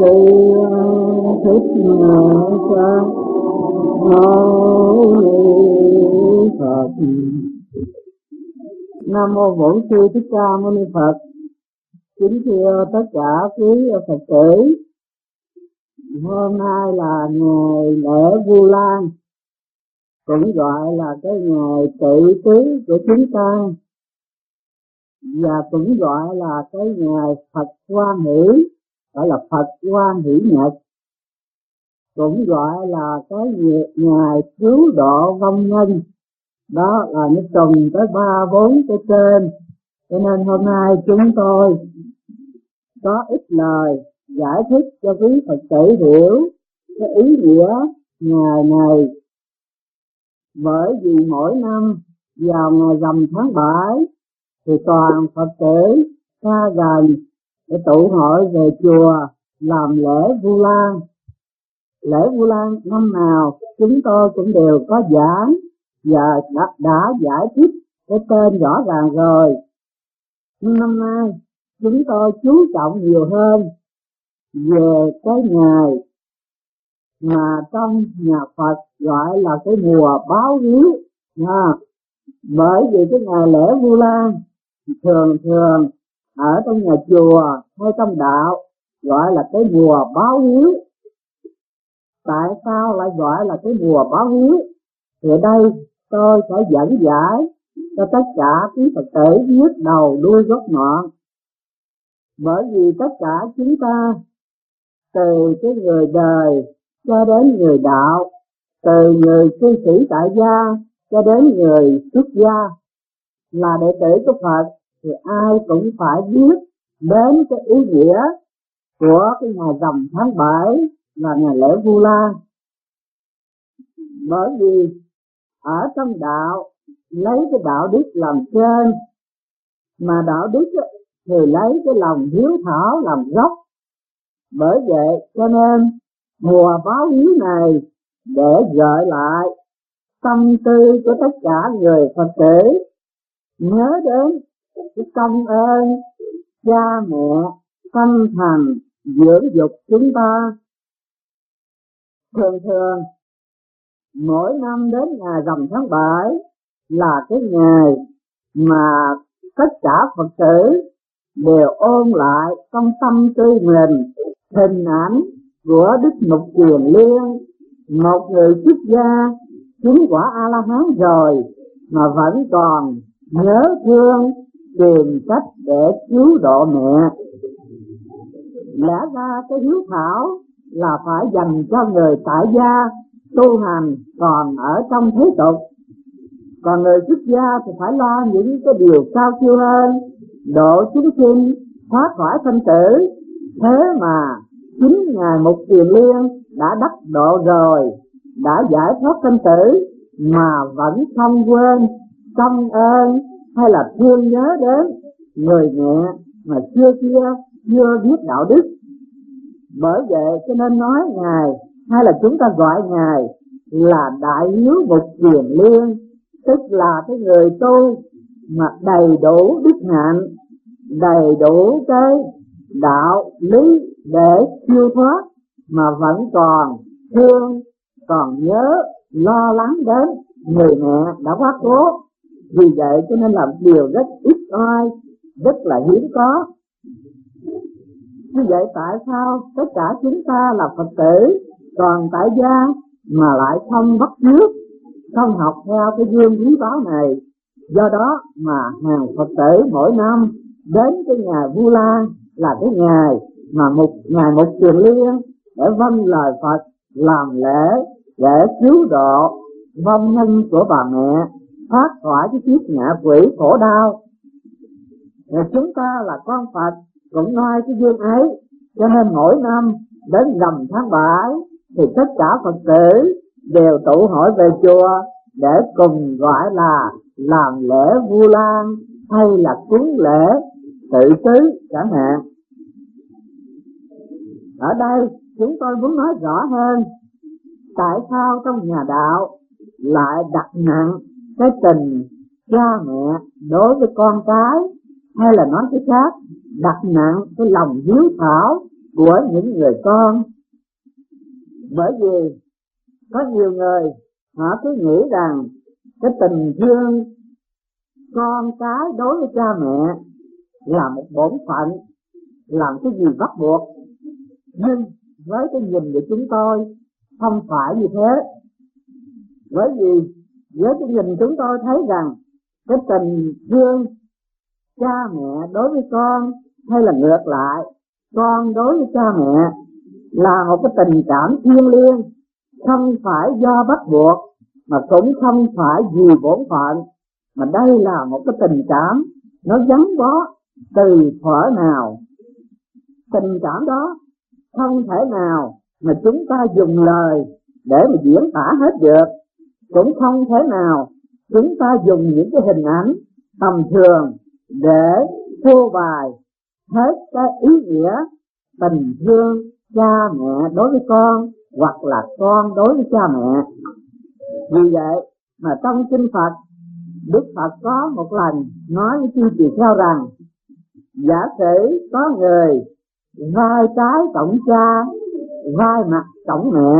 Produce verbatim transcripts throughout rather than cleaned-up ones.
sư thích ca mâu ni Phật. Nam mô Bổn Sư Thích Ca Mâu Ni Phật. Kính thưa tất cả quý Phật tử, hôm nay là ngày lễ Vu Lan, cũng gọi là cái ngày tự tứ của chúng ta, và cũng gọi là cái ngày Phật Hoan Hỷ, gọi là Phật Hoan Hỷ Nhật, cũng gọi là cái ngày cứu độ vong nhân. Đó là nó trùng tới ba bốn cái tên, cho nên hôm nay chúng tôi có ít lời giải thích cho quý Phật tử hiểu cái ý nghĩa ngày này. Bởi vì mỗi năm vào ngày rằm tháng bảy thì toàn Phật tử xa gần để tụ hội về chùa làm lễ Vu Lan. Lễ Vu Lan năm nào chúng tôi cũng đều có giảng và đã, đã giải thích cái tên rõ ràng rồi. Nhưng năm nay chúng tôi chú trọng nhiều hơn về cái ngày mà trong nhà Phật gọi là cái mùa báo hiếu. À, bởi vì cái ngày lễ Vu Lan thường thường ở trong nhà chùa hay trong đạo gọi là cái mùa báo hiếu. Tại sao lại gọi là cái mùa báo hiếu? Thì đây tôi sẽ dẫn giải cho tất cả quý Phật tử biết đầu đuôi gốc ngọn. Bởi vì tất cả chúng ta, từ cái người đời cho đến người đạo, từ người cư sĩ tại gia cho đến người xuất gia, là đệ tử của Phật, thì ai cũng phải biết đến cái ý nghĩa của cái ngày rằm tháng bảy là ngày lễ Vu Lan. Bởi vì ở trong đạo lấy cái đạo đức làm trên, mà đạo đức thì lấy cái lòng hiếu thảo làm gốc. Bởi vậy cho nên mùa báo hiếu này để gợi lại tâm tư của tất cả người Phật tử nhớ đến cái công ơn cha mẹ tâm thành dưỡng dục chúng ta. Thường thường mỗi năm đến ngày rằm tháng bảy là cái ngày mà tất cả Phật tử đều ôn lại trong tâm tư mình hình ảnh của Đức Mục Kiền Liên, một người xuất gia chứng quả A-la-hán rồi mà vẫn còn nhớ thương tìm cách để cứu độ mẹ. Lẽ ra cái hiếu thảo là phải dành cho người tại gia tu hành còn ở trong thế tục, còn người xuất gia thì phải lo những cái điều cao siêu hơn, độ chúng sinh thoát khỏi sanh tử. Thế mà chính ngài Mục Kiền Liên đã đắc độ rồi, đã giải thoát sanh tử mà vẫn không quên công ơn hay là thương nhớ đến người mẹ mà xưa kia chưa biết đạo đức. Bởi vậy cho nên nói ngài, hay là chúng ta gọi ngài là Đại Hiếu Mục Kiền Liên, tức là cái người tu mà đầy đủ đức hạnh, đầy đủ cái đạo lý để siêu thoát, mà vẫn còn thương, còn nhớ, lo lắng đến người mẹ đã quá cố. Vì vậy cho nên là điều rất ít oi, rất là hiếm có. Như vậy tại sao tất cả chúng ta là Phật tử còn tại gia mà lại không bắt chước, không học theo cái gương quý báu này? Do đó mà hàng Phật tử mỗi năm đến cái ngày Vu Lan là cái ngày mà một ngày Mục Kiền Liên để vâng lời Phật làm lễ để cứu độ vong nhân của bà mẹ thoát khỏi cái kiếp ngạ quỷ khổ đau. Và chúng ta là con Phật cũng noi cái duyên ấy, cho nên mỗi năm đến rằm tháng bảy thì tất cả Phật tử đều tụ hội về chùa để cùng gọi là làm lễ Vu Lan hay là cúng lễ tự tứ chẳng hạn. Ở đây chúng tôi muốn nói rõ hơn tại sao trong nhà đạo lại đặt nặng cái tình cha mẹ đối với con cái, hay là nói cái khác, đặt nặng cái lòng hiếu thảo của những người con. Bởi vì có nhiều người họ cứ nghĩ rằng cái tình thương con cái đối với cha mẹ là một bổn phận, làm cái gì bắt buộc. Nhưng với cái nhìn của chúng tôi không phải như thế. Bởi vì với cái nhìn chúng tôi thấy rằng cái tình thương cha mẹ đối với con, hay là ngược lại, con đối với cha mẹ, là một cái tình cảm thiêng liêng, không phải do bắt buộc, mà cũng không phải vì bổn phận, mà đây là một cái tình cảm nó gắn bó từ thuở nào. Tình cảm đó không thể nào mà chúng ta dùng lời để mà diễn tả hết được, cũng không thể nào chúng ta dùng những cái hình ảnh tầm thường để phô bày hết cái ý nghĩa tình thương cha mẹ đối với con, hoặc là con đối với cha mẹ. Vì vậy mà trong kinh Phật, Đức Phật có một lần nói với chư tỳ kheo rằng, giả sử có người vai trái cộng cha, vai mặt cộng mẹ,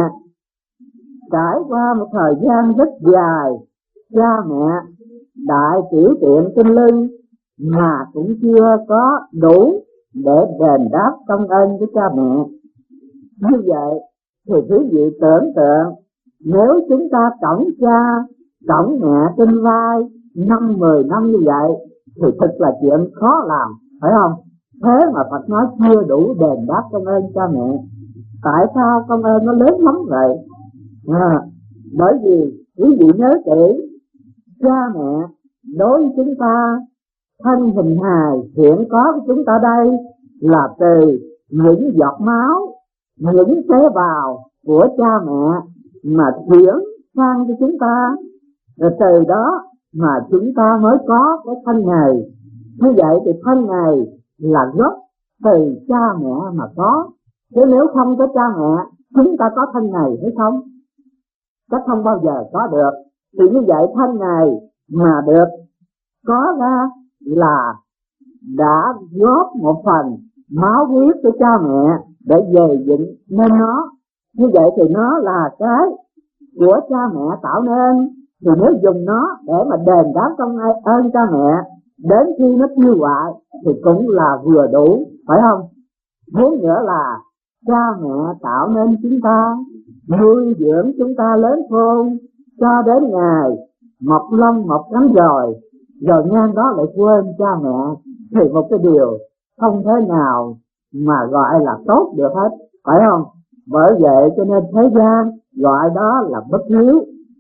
trải qua một thời gian rất dài, cha mẹ đại tiểu tiện trên lưng mà cũng chưa có đủ để đền đáp công ơn của cha mẹ. Như vậy thì quý vị tưởng tượng, nếu chúng ta cõng cha cõng mẹ trên vai năm mười năm như vậy thì thật là chuyện khó làm, phải không? Thế mà Phật nói chưa đủ đền đáp công ơn cha mẹ. Tại sao công ơn nó lớn lắm vậy? À, bởi vì quý vị nhớ kỹ, cha mẹ đối với chúng ta, thân hình hài hiện có của chúng ta đây là từ những giọt máu, những tế bào của cha mẹ mà chuyển sang cho chúng ta, rồi từ đó mà chúng ta mới có cái thân này. Như vậy thì thân này là gốc từ cha mẹ mà có. Chứ nếu không có cha mẹ, chúng ta có thân này hay không? Chắc không bao giờ có được. Thì như vậy thân này mà được có ra là đã góp một phần máu huyết của cha mẹ để về dựng nên nó. Như vậy thì nó là cái của cha mẹ tạo nên, thì nếu dùng nó để mà đền đáp công ơn cha mẹ, đến khi nó tiêu hoại thì cũng là vừa đủ, phải không? Muốn nữa là cha mẹ tạo nên chúng ta, nuôi dưỡng chúng ta lớn khôn cho đến ngày mọc lông mọc cánh rồi, rồi ngang đó lại quên cha mẹ, thì một cái điều không thể nào mà gọi là tốt được hết, phải không? Bởi vậy cho nên thế gian gọi đó là bất hiếu.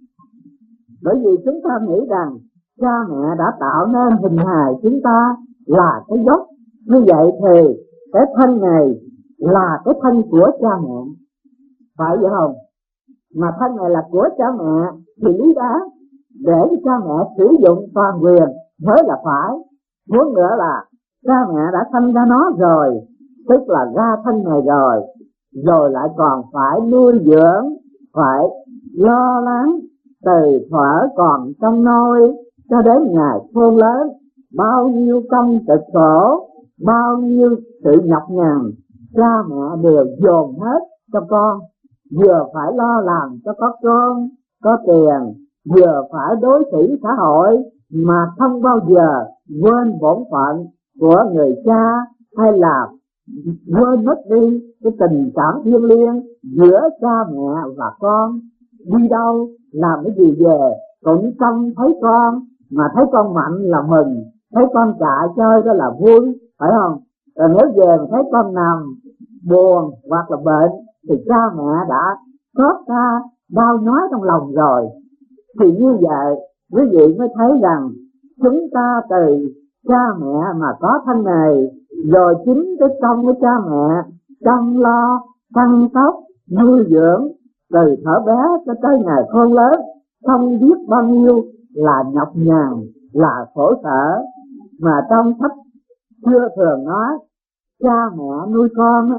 Bởi vì chúng ta nghĩ rằng cha mẹ đã tạo nên hình hài chúng ta là cái gốc. Như vậy thì cái thân này là cái thân của cha mẹ, phải vậy không? Mà thân này là của cha mẹ thì lý đáng để cho cha mẹ sử dụng toàn quyền mới là phải. Muốn nữa là cha mẹ đã sanh ra nó rồi, tức là ra thân này rồi, rồi lại còn phải nuôi dưỡng, phải lo lắng từ thuở còn trong nôi cho đến ngày khôn lớn. Bao nhiêu công cực khổ, bao nhiêu sự nhọc nhằn, cha mẹ đều dồn hết cho con. Vừa phải lo làm cho có con, có tiền, vừa phải đối xử xã hội, mà không bao giờ quên bổn phận của người cha, hay là quên mất đi cái tình cảm thiêng liêng giữa cha mẹ và con. Đi đâu làm cái gì về cũng trông thấy con, mà thấy con mạnh là mừng, thấy con chạy chơi đó là vui, phải không? Rồi nếu về mà thấy con nằm buồn hoặc là bệnh thì cha mẹ đã xót xa đau nhói trong lòng rồi. Thì như vậy quý vị mới thấy rằng chúng ta từ cha mẹ mà có thân này, rồi chính cái công của cha mẹ chăm lo chăm sóc nuôi dưỡng từ thuở bé cho tới ngày khôn lớn, không biết bao nhiêu là nhọc nhằn, là khổ sở. Mà trong sách xưa thường nói cha mẹ nuôi con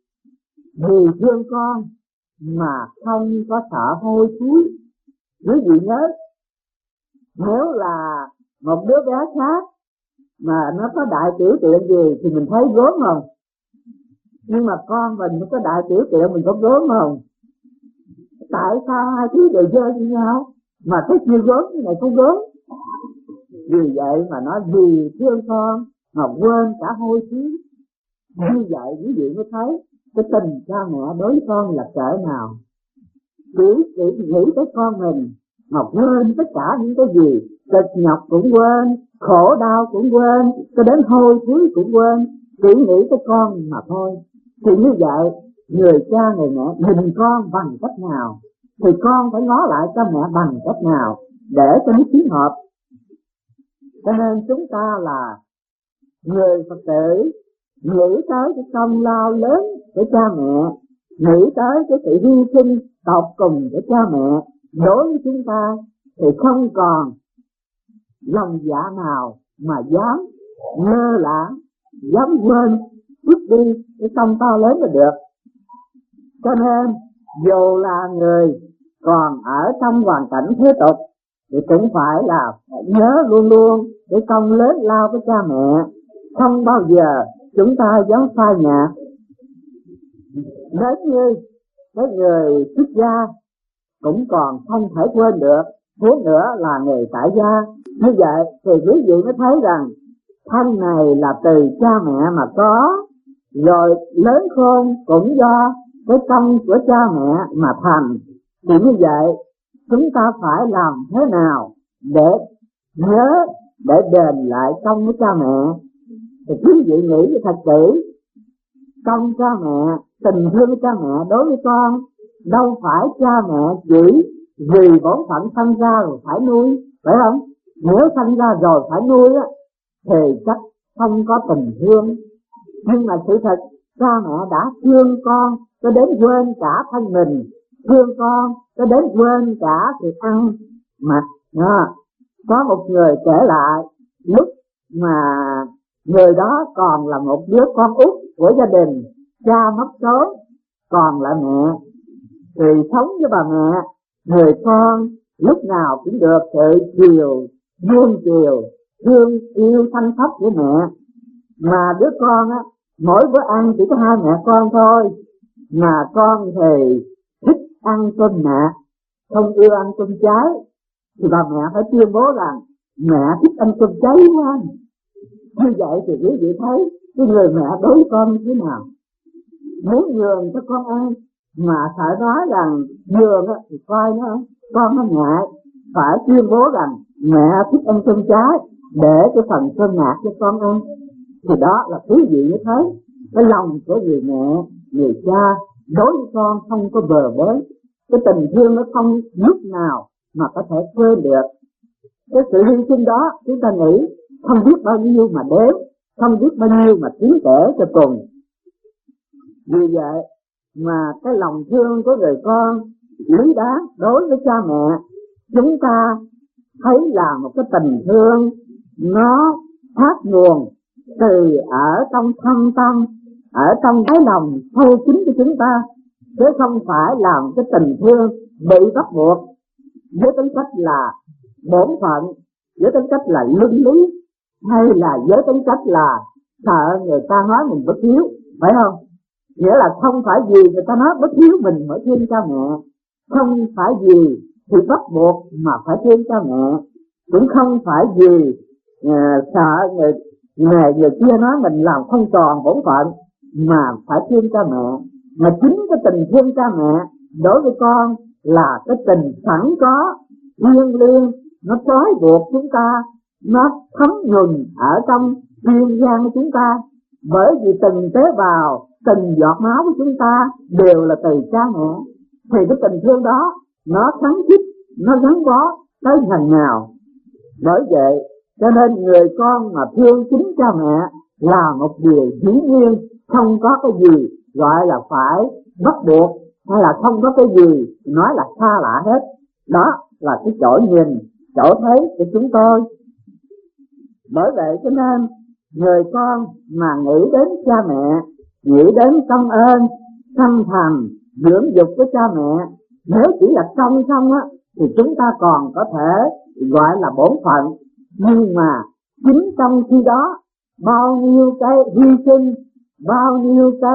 vì thương con mà không có sợ hôi thối. Quý vị nhớ, nếu là một đứa bé khác mà nó có đại tiểu tiện gì thì mình thấy gớm không? Nhưng mà con mình có đại tiểu tiện mình có gớm không? Tại sao hai thứ đều dơ như nhau mà cái kia gớm cái này không gớm? Vì vậy mà nó vì thương con mà quên cả hôi xí. Như vậy quý vị mới thấy cái tình cha mẹ đối với con là cỡ nào. Chỉ, chỉ nghĩ tới con mình mà quên tất cả những cái gì, cực nhọc cũng quên, khổ đau cũng quên, cho đến hôi thối cũng quên, chỉ nghĩ tới con mà thôi. Thì như vậy, người cha người mẹ nhìn con bằng cách nào, thì con phải ngó lại cha mẹ bằng cách nào để cho nó phù hợp. Cho nên chúng ta là người Phật tử nghĩ tới cái công lao lớn của cha mẹ, nghĩ tới cái sự hy sinh tột cùng của cha mẹ đối với chúng ta, thì không còn lòng dạ nào mà dám lơ lãng, dám quên vứt đi cái công to lớn là được. Cho nên dù là người còn ở trong hoàn cảnh thế tục thì cũng phải là nhớ luôn luôn cái công lớn lao của cha mẹ, không bao giờ chúng ta dám phai nhạt. Nếu như cái người xuất gia cũng còn không thể quên được, huống nữa là người tại gia. Như vậy thì quý vị mới thấy rằng thân này là từ cha mẹ mà có, rồi lớn khôn cũng do cái công của cha mẹ mà thành. Thì như vậy chúng ta phải làm thế nào để nhớ, để đền lại công của cha mẹ? Thì quý vị nghĩ thật kỹ, công cha mẹ, tình thương của cha mẹ đối với con, đâu phải cha mẹ chỉ vì bổn phận sanh ra rồi phải nuôi, phải không? Nếu sanh ra rồi phải nuôi á, thì chắc không có tình thương. Nhưng mà sự thật, cha mẹ đã thương con cho đến quên cả thân mình, thương con cho đến quên cả việc ăn mặc. À, có một người kể lại lúc mà người đó còn là một đứa con út của gia đình, cha mất sớm, còn lại mẹ, thì sống với bà mẹ, người con lúc nào cũng được sự chiều, nuông chiều, thương yêu thanh thấp của mẹ. Mà đứa con á, mỗi bữa ăn chỉ có hai mẹ con thôi, mà con thì thích ăn cơm nạc, không ưa ăn cơm cháy, thì bà mẹ phải tuyên bố rằng mẹ thích ăn cơm cháy quá. Như vậy thì quý vị thấy cái người mẹ đối với con như thế nào. Muốn nhường cho con ăn mà phải nói rằng nhường á thì coi nó con nó ngại, phải tuyên bố rằng mẹ thích ăn cơm cháy để cái phần cơm nạc cho con ăn. Thì đó là quý vị mới thấy cái lòng của người mẹ, người cha đối với con không có bờ bến, cái tình thương nó không lúc nào mà có thể quên được. Cái sự hy sinh đó chúng ta nghĩ không biết bao nhiêu mà đếm, không biết bao nhiêu mà tính kể cho cùng. Vì vậy mà cái lòng thương của người con lý đáng đối với cha mẹ, chúng ta thấy là một cái tình thương nó phát nguồn từ ở trong thâm tâm, ở trong cái lòng sâu kín của chúng ta, chứ không phải là một cái tình thương bị bắt buộc với tính cách là bổn phận, với tính cách là luân lý, hay là với tính cách là sợ người ta nói mình bất hiếu, phải không? Nghĩa là không phải vì người ta nói bất hiếu mình mới thương cha mẹ, không phải vì thì bắt buộc mà phải thương cha mẹ, cũng không phải vì uh, sợ người, người người kia nói mình làm không tròn bổn phận mà phải thương cha mẹ. Mà chính cái tình thương cha mẹ đối với con là cái tình sẵn có, thiêng liêng, nó trói buộc chúng ta, nó thấm nhuần ở trong thiên gian của chúng ta. Bởi vì từng tế bào, từng giọt máu của chúng ta đều là từ cha mẹ, thì cái tình thương đó nó khắng khít, nó gắn bó tới ngày nào. Bởi vậy cho nên người con mà thương chính cha mẹ là một điều dĩ nhiên, không có cái gì gọi là phải bắt buộc, hay là không có cái gì nói là xa lạ hết. Đó là cái chỗ nhìn, chỗ thấy của chúng tôi. Bởi vậy cho nên người con mà nghĩ đến cha mẹ, nghĩ đến công ơn, thâm thành, dưỡng dục của cha mẹ, nếu chỉ là công không á, thì chúng ta còn có thể gọi là bổn phận. Nhưng mà chính trong khi đó, bao nhiêu cái hy sinh, bao nhiêu cái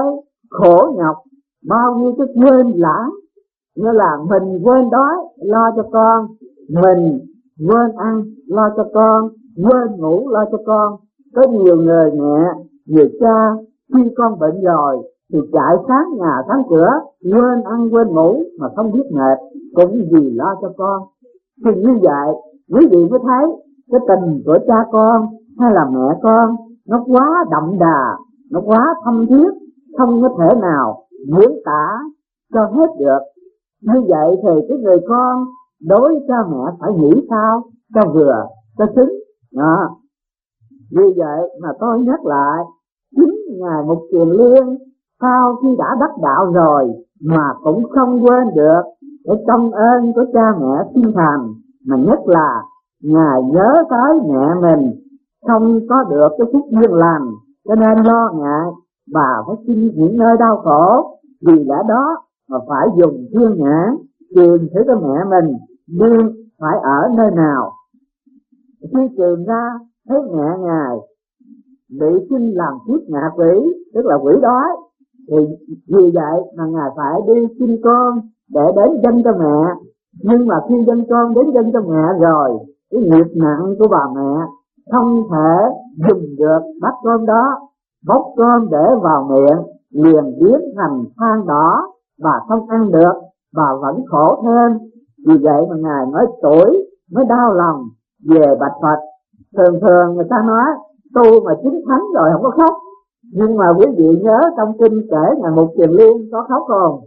khổ nhọc, bao nhiêu cái quên lãng, như là mình quên đói lo cho con, mình quên ăn lo cho con, quên ngủ lo cho con. Có nhiều người mẹ, người cha khi con bệnh rồi thì chạy sáng nhà sáng cửa, quên ăn quên ngủ mà không biết mệt, cũng vì lo cho con. Thì như vậy quý vị mới thấy cái tình của cha con hay là mẹ con nó quá đậm đà, nó quá thâm thiết, không có thể nào diễn tả cho hết được. Như vậy thì cái người con đối với cha mẹ phải nghĩ sao cho vừa, cho xứng đó. Vì vậy mà tôi nhắc lại, chính Ngài Mục Kiền Liên sau khi đã đắc đạo rồi mà cũng không quên được cái công ơn của cha mẹ sinh thành, mà nhất là Ngài nhớ tới mẹ mình không có được cái phúc duyên lành, cho nên lo ngại bà phải xin những nơi đau khổ. Vì lẽ đó mà phải dùng thiên nhãn truyền thử cho mẹ mình nên phải ở nơi nào. Khi truyền ra thấy mẹ Ngài bị sinh làm kiếp ngạ quỷ, tức là quỷ đói, thì vì vậy mà Ngài phải đi xin con để đến dâng cho mẹ. Nhưng mà khi dâng con đến dâng cho mẹ rồi, cái nghiệp nặng của bà mẹ không thể dùng được bát cơm đó, bốc cơm để vào miệng liền biến thành than đỏ, bà không ăn được, bà vẫn khổ thêm. Vì vậy mà Ngài mới tuổi mới đau lòng về bạch Phật. Thường thường người ta nói tu mà chính thánh rồi không có khóc, nhưng mà quý vị nhớ trong kinh kể Ngài Mục Kiền Liên có khóc không?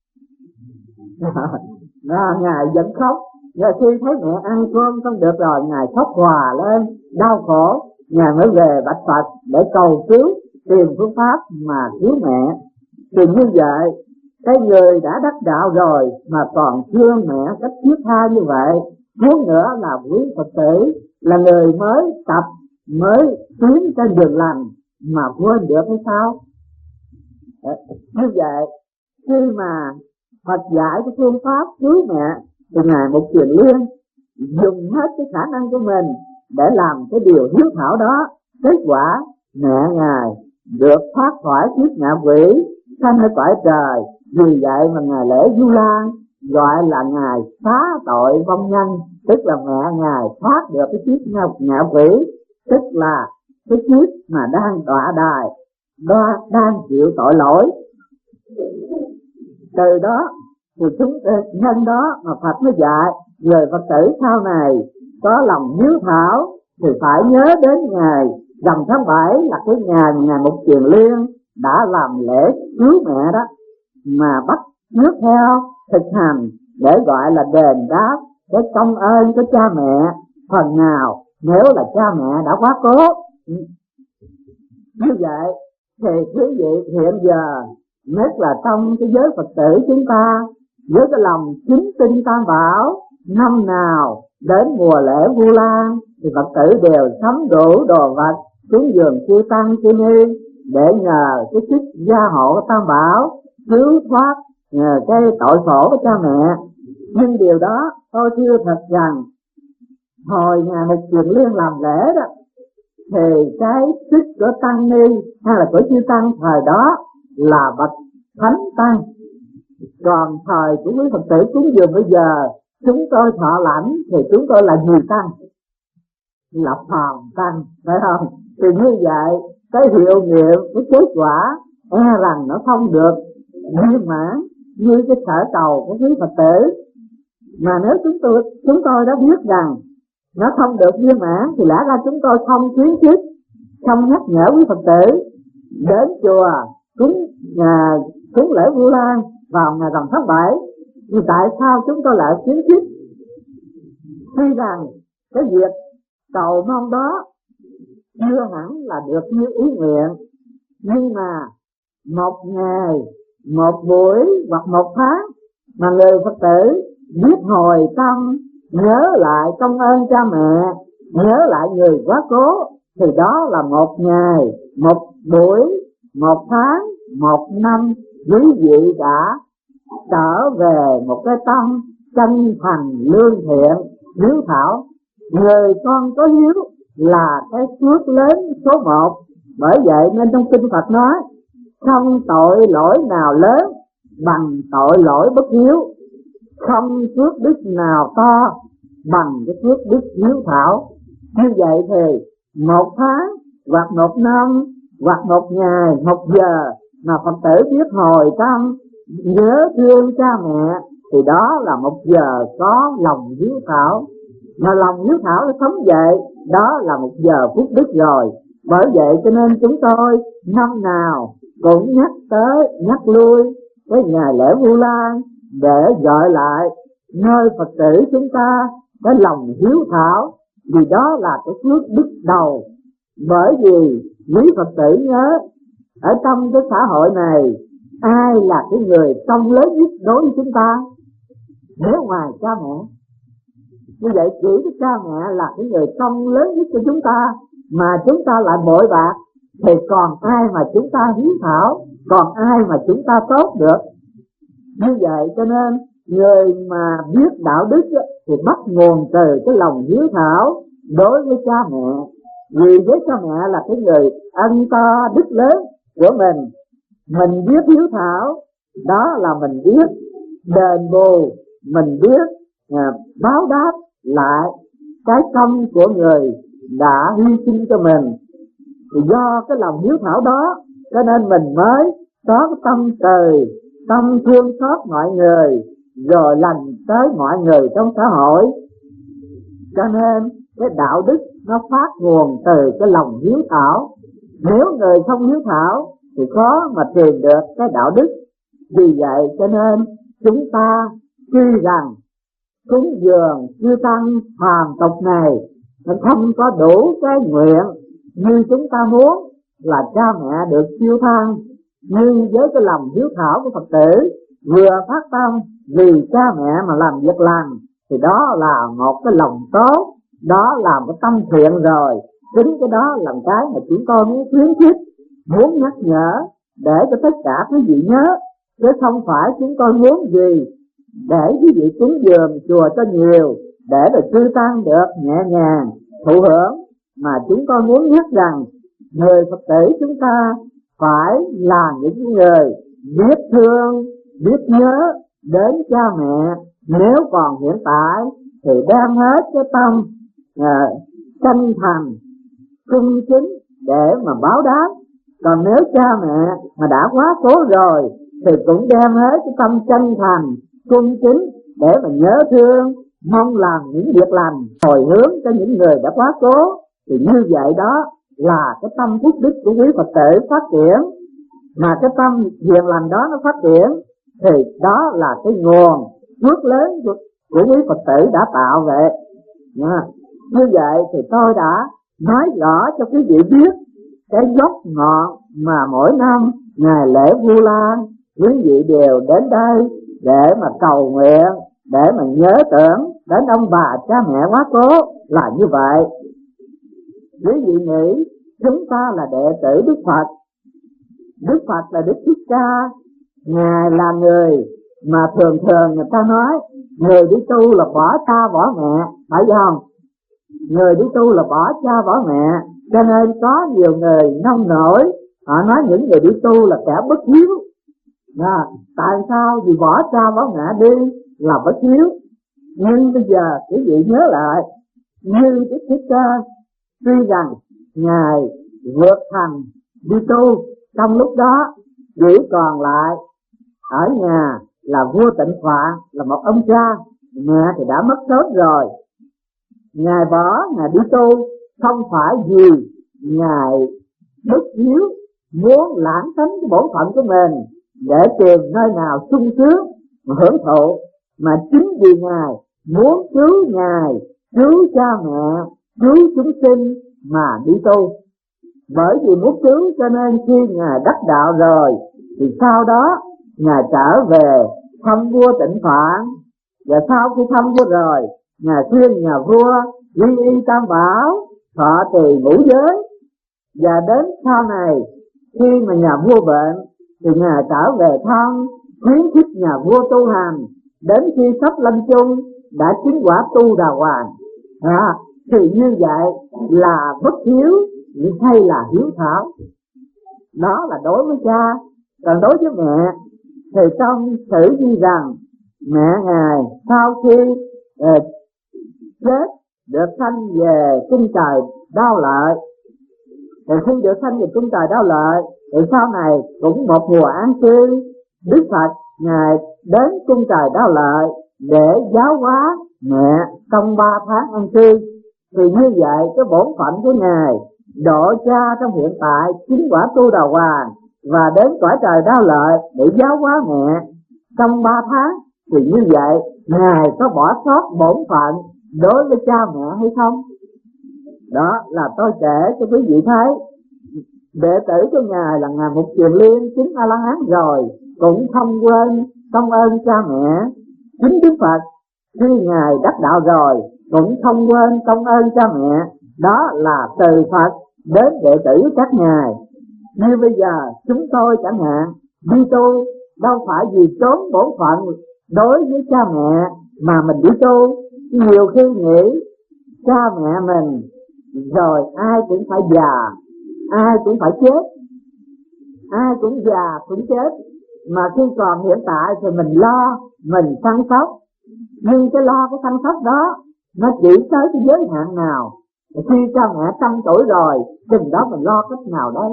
Ngài vẫn khóc. Và khi thấy mẹ ăn cơm không được rồi, Ngài khóc hòa lên, đau khổ. Ngài mới về bạch Phật để cầu cứu, tìm phương pháp mà cứu mẹ. Thì như vậy, cái người đã đắc đạo rồi mà còn thương mẹ cách thiết tha như vậy, huống nữa là quý Phật tử là người mới tập, mới tiến trên đường lành mà quên được hay sao? Như vậy, khi mà Phật dạy cái phương pháp cứu mẹ thì Ngài Mục Kiền Liên dùng hết cái khả năng của mình để làm cái điều hiếu thảo đó. Kết quả mẹ Ngài được thoát khỏi kiếp ngạ quỷ, sanh ở cõi trời. Vì vậy mà ngày lễ Vu Lan gọi là ngày phá tội vong nhân, tức là mẹ Ngài thoát được cái kiếp ngạ quỷ, tức là cái kiếp mà đang đọa đài, đó đang chịu tội lỗi. Từ đó thì chúng nhân đó mà Phật mới dạy người Phật tử sau này có lòng hiếu thảo thì phải nhớ đến ngày rằm tháng bảy là cái ngày Ngài Mục Kiền Liên đã làm lễ cứu mẹ đó, mà bắt nước theo thực hành để gọi là đền đáp cái công ơn của cha mẹ. Phần nào nếu là cha mẹ đã quá cố. Như vậy thì quý vị hiện giờ nhất là trong cái giới Phật tử chúng ta, với cái lòng kính tin Tam Bảo, năm nào đến mùa lễ Vu Lan thì Phật tử đều sắm đủ đồ vật xuống giường chư tăng chư ni để nhờ cái chức gia hộ của Tam Bảo cứu thoát nhờ cái tội khổ của cha mẹ. Nhưng điều đó tôi chưa thật rằng hồi Ngài Mục Kiền Liên làm lễ đó thì cái chức của tăng ni hay là của chư tăng thời đó là bậc thánh tăng. Còn thời của quý Phật tử cúng dường bây giờ chúng tôi thọ lãnh thì chúng tôi là nhiều tăng, lập hòn tăng, phải không? Thì như vậy cái hiệu nghiệm, cái kết quả e rằng nó không được viên mãn như cái sở cầu của quý Phật tử. Mà nếu chúng tôi chúng tôi đã biết rằng nó không được viên mãn thì lẽ ra chúng tôi không khuyến khích, không nhắc nhở quý Phật tử đến chùa cúng nhà cúng lễ Vu Lan vào ngày rằm tháng bảy. Thì tại sao chúng tôi lại khuyến khích? Tuy rằng cái việc cầu mong đó chưa hẳn là được như ý nguyện, nhưng mà một ngày, một buổi hoặc một tháng mà người Phật tử biết hồi tâm, nhớ lại công ơn cha mẹ, nhớ lại người quá cố, thì đó là một ngày, một buổi, một tháng, một năm quý vị đã trở về một cái tâm chân thành lương thiện hiếu thảo. Người con có hiếu là cái phước lớn số một. Bởi vậy nên trong kinh Phật nói Không tội lỗi nào lớn bằng tội lỗi bất hiếu, không phước đức nào to bằng cái phước đức hiếu thảo. Như vậy thì một tháng hoặc một năm hoặc một ngày, một giờ mà Phật tử biết hồi tâm nhớ thương cha mẹ thì đó là một giờ có lòng hiếu thảo. Mà lòng hiếu thảo nó sống dậy, đó là một giờ phúc đức rồi. Bởi vậy cho nên chúng tôi năm nào cũng nhắc tới nhắc lui cái ngày lễ Vu Lan để gọi lại nơi Phật tử chúng ta cái lòng hiếu thảo, vì đó là cái phước đức đầu. Bởi vì quý Phật tử nhớ, ở trong cái xã hội này ai là cái người công lớn nhất đối với chúng ta nếu ngoài cha mẹ? Như vậy chỉ cái cha mẹ là cái người công lớn nhất cho chúng ta, mà chúng ta lại bội bạc thì còn ai mà chúng ta hiếu thảo, còn ai mà chúng ta tốt được. Như vậy cho nên người mà biết đạo đức thì bắt nguồn từ cái lòng hiếu thảo đối với cha mẹ. Vì với cha mẹ là cái người ân to đức lớn của mình, mình biết hiếu thảo, đó là mình biết đền bù, mình biết à, báo đáp lại cái công của người đã hy sinh cho mình. Thì do cái lòng hiếu thảo đó cho nên mình mới có cái tâm từ, tâm thương xót mọi người, rồi lành tới mọi người trong xã hội. Cho nên cái đạo đức nó phát nguồn từ cái lòng hiếu thảo. Nếu người không hiếu thảo thì khó mà tìm được cái đạo đức. Vì vậy cho nên chúng ta tuy rằng cúng dường chư tăng phàm tục này nó không có đủ cái nguyện như chúng ta muốn là cha mẹ được siêu thăng, nhưng với cái lòng hiếu thảo của Phật tử vừa phát tâm vì cha mẹ mà làm việc lành thì đó là một cái lòng tốt, đó là một tâm thiện rồi. Chính cái đó là cái mà chúng tôi muốn khuyến khích, muốn nhắc nhở để cho tất cả quý vị nhớ, chứ không phải chúng tôi muốn gì để quý vị cúng dường chùa cho nhiều để rồi chư tăng được nhẹ nhàng thụ hưởng, mà chúng tôi muốn nhắc rằng người Phật tử chúng ta phải là những người biết thương, biết nhớ đến cha mẹ. Nếu còn hiện tại thì đem hết cái tâm à, chân thành cung kính để mà báo đáp. Còn nếu cha mẹ mà đã quá cố rồi thì cũng đem hết cái tâm chân thành cung kính để mà nhớ thương, mong làm những việc lành hồi hướng cho những người đã quá cố. Thì như vậy đó là cái tâm phúc đức của quý Phật tử phát triển. Mà cái tâm hiền lành đó nó phát triển thì đó là cái nguồn phước lớn của, của quý Phật tử đã tạo vậy. Như vậy thì tôi đã nói rõ cho quý vị biết cái gốc ngọn mà mỗi năm ngày lễ Vu Lan quý vị đều đến đây để mà cầu nguyện, để mà nhớ tưởng đến ông bà cha mẹ quá cố là như vậy. Quý vị nghĩ chúng ta là đệ tử Đức Phật, Đức Phật là Đức Thích Ca, Ngài là người mà thường thường người ta nói người đi tu là bỏ cha bỏ mẹ, phải không? Người đi tu là bỏ cha bỏ mẹ, cho nên có nhiều người nông nổi, họ nói những người đi tu là kẻ bất hiếu. À, tại sao? Vì bỏ cha bỏ mẹ đi là bất hiếu. Nhưng bây giờ quý vị nhớ lại, như Đức Thích Ca tuy rằng Ngài vượt thành đi tu, trong lúc đó chỉ còn lại ở nhà là vua Tịnh Phạn, là một ông cha, mẹ thì đã mất sớm rồi. Ngài bỏ Ngài đi tu không phải vì Ngài bất hiếu muốn lãng tránh cái bổn phận của mình để tìm nơi nào sung sướng mà hưởng thụ, mà chính vì Ngài muốn cứu Ngài, cứu cha mẹ, cứu chúng sinh mà đi tu. Bởi vì muốn cứu cho nên khi Ngài đắc đạo rồi thì sau đó Ngài trở về thăm vua Tịnh Phạn, và sau khi thăm vua rồi Ngài khuyên nhà vua duy y tam bảo, thọ trì ngũ giới. Và đến sau này khi mà nhà vua bệnh thì Ngài trở về thăm, khuyến khích nhà vua tu hành, đến khi sắp lâm chung đã chứng quả tu đà hoàng. À, thì như vậy là bất hiếu hay là hiếu thảo? Đó là đối với cha. Còn đối với mẹ thì trong sử ghi rằng mẹ Ngài sau khi uh, chết được sanh về cung trời Đao Lợi. Thì khi được sanh về cung trời Đao Lợi thì sau này cũng một mùa an cư, Đức Phật Ngài đến cung trời Đao Lợi để giáo hóa mẹ trong ba tháng an cư. Thì như vậy cái bổn phận của Ngài độ cha trong hiện tại chính quả tu đà hoàng và đến cõi trời Đao Lợi để giáo hóa mẹ trong ba tháng, thì như vậy Ngài có bỏ sót bổn phận đối với cha mẹ hay không? Đó là tôi kể cho quý vị thấy. Đệ tử của Ngài là Ngài Mục Kiền Liên chính A La Hán rồi cũng không quên công ơn cha mẹ. Chính Đức Phật khi Ngài đắc đạo rồi cũng không quên công ơn cha mẹ. Đó là từ Phật đến đệ tử các Ngài. Như bây giờ chúng tôi chẳng hạn đi tu đâu phải vì trốn bổn phận đối với cha mẹ mà mình đi tu. Nhiều khi nghĩ cha mẹ mình rồi ai cũng phải già, ai cũng phải chết, ai cũng già cũng chết, mà khi còn hiện tại thì mình lo, mình săn sóc. Nhưng cái lo cái săn sóc đó nó chỉ tới cái giới hạn nào. Khi cha mẹ trăm tuổi rồi, chừng đó mình lo cách nào đấy.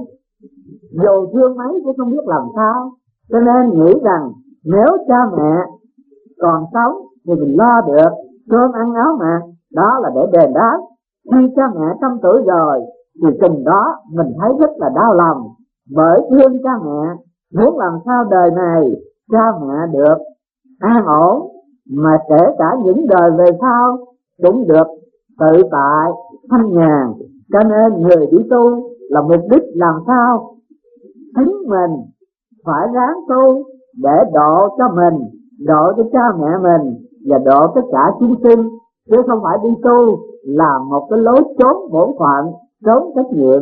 Dù thương mấy cũng không biết làm sao. Cho nên nghĩ rằng nếu cha mẹ còn sống thì mình lo được, cơm ăn áo mà. Đó là để đền đáp. Khi cha mẹ trăm tuổi rồi thì chừng đó mình thấy rất là đau lòng, bởi thương cha mẹ, muốn làm sao đời này cha mẹ được an ổn, mà kể cả những đời về sau cũng được tự tại, thanh nhàn. Cho nên người đi tu là mục đích làm sao chính mình phải ráng tu để độ cho mình, độ cho cha mẹ mình và độ tất cả chúng sinh, chứ không phải đi tu là một cái lối trốn bổn phận, trốn trách nhiệm.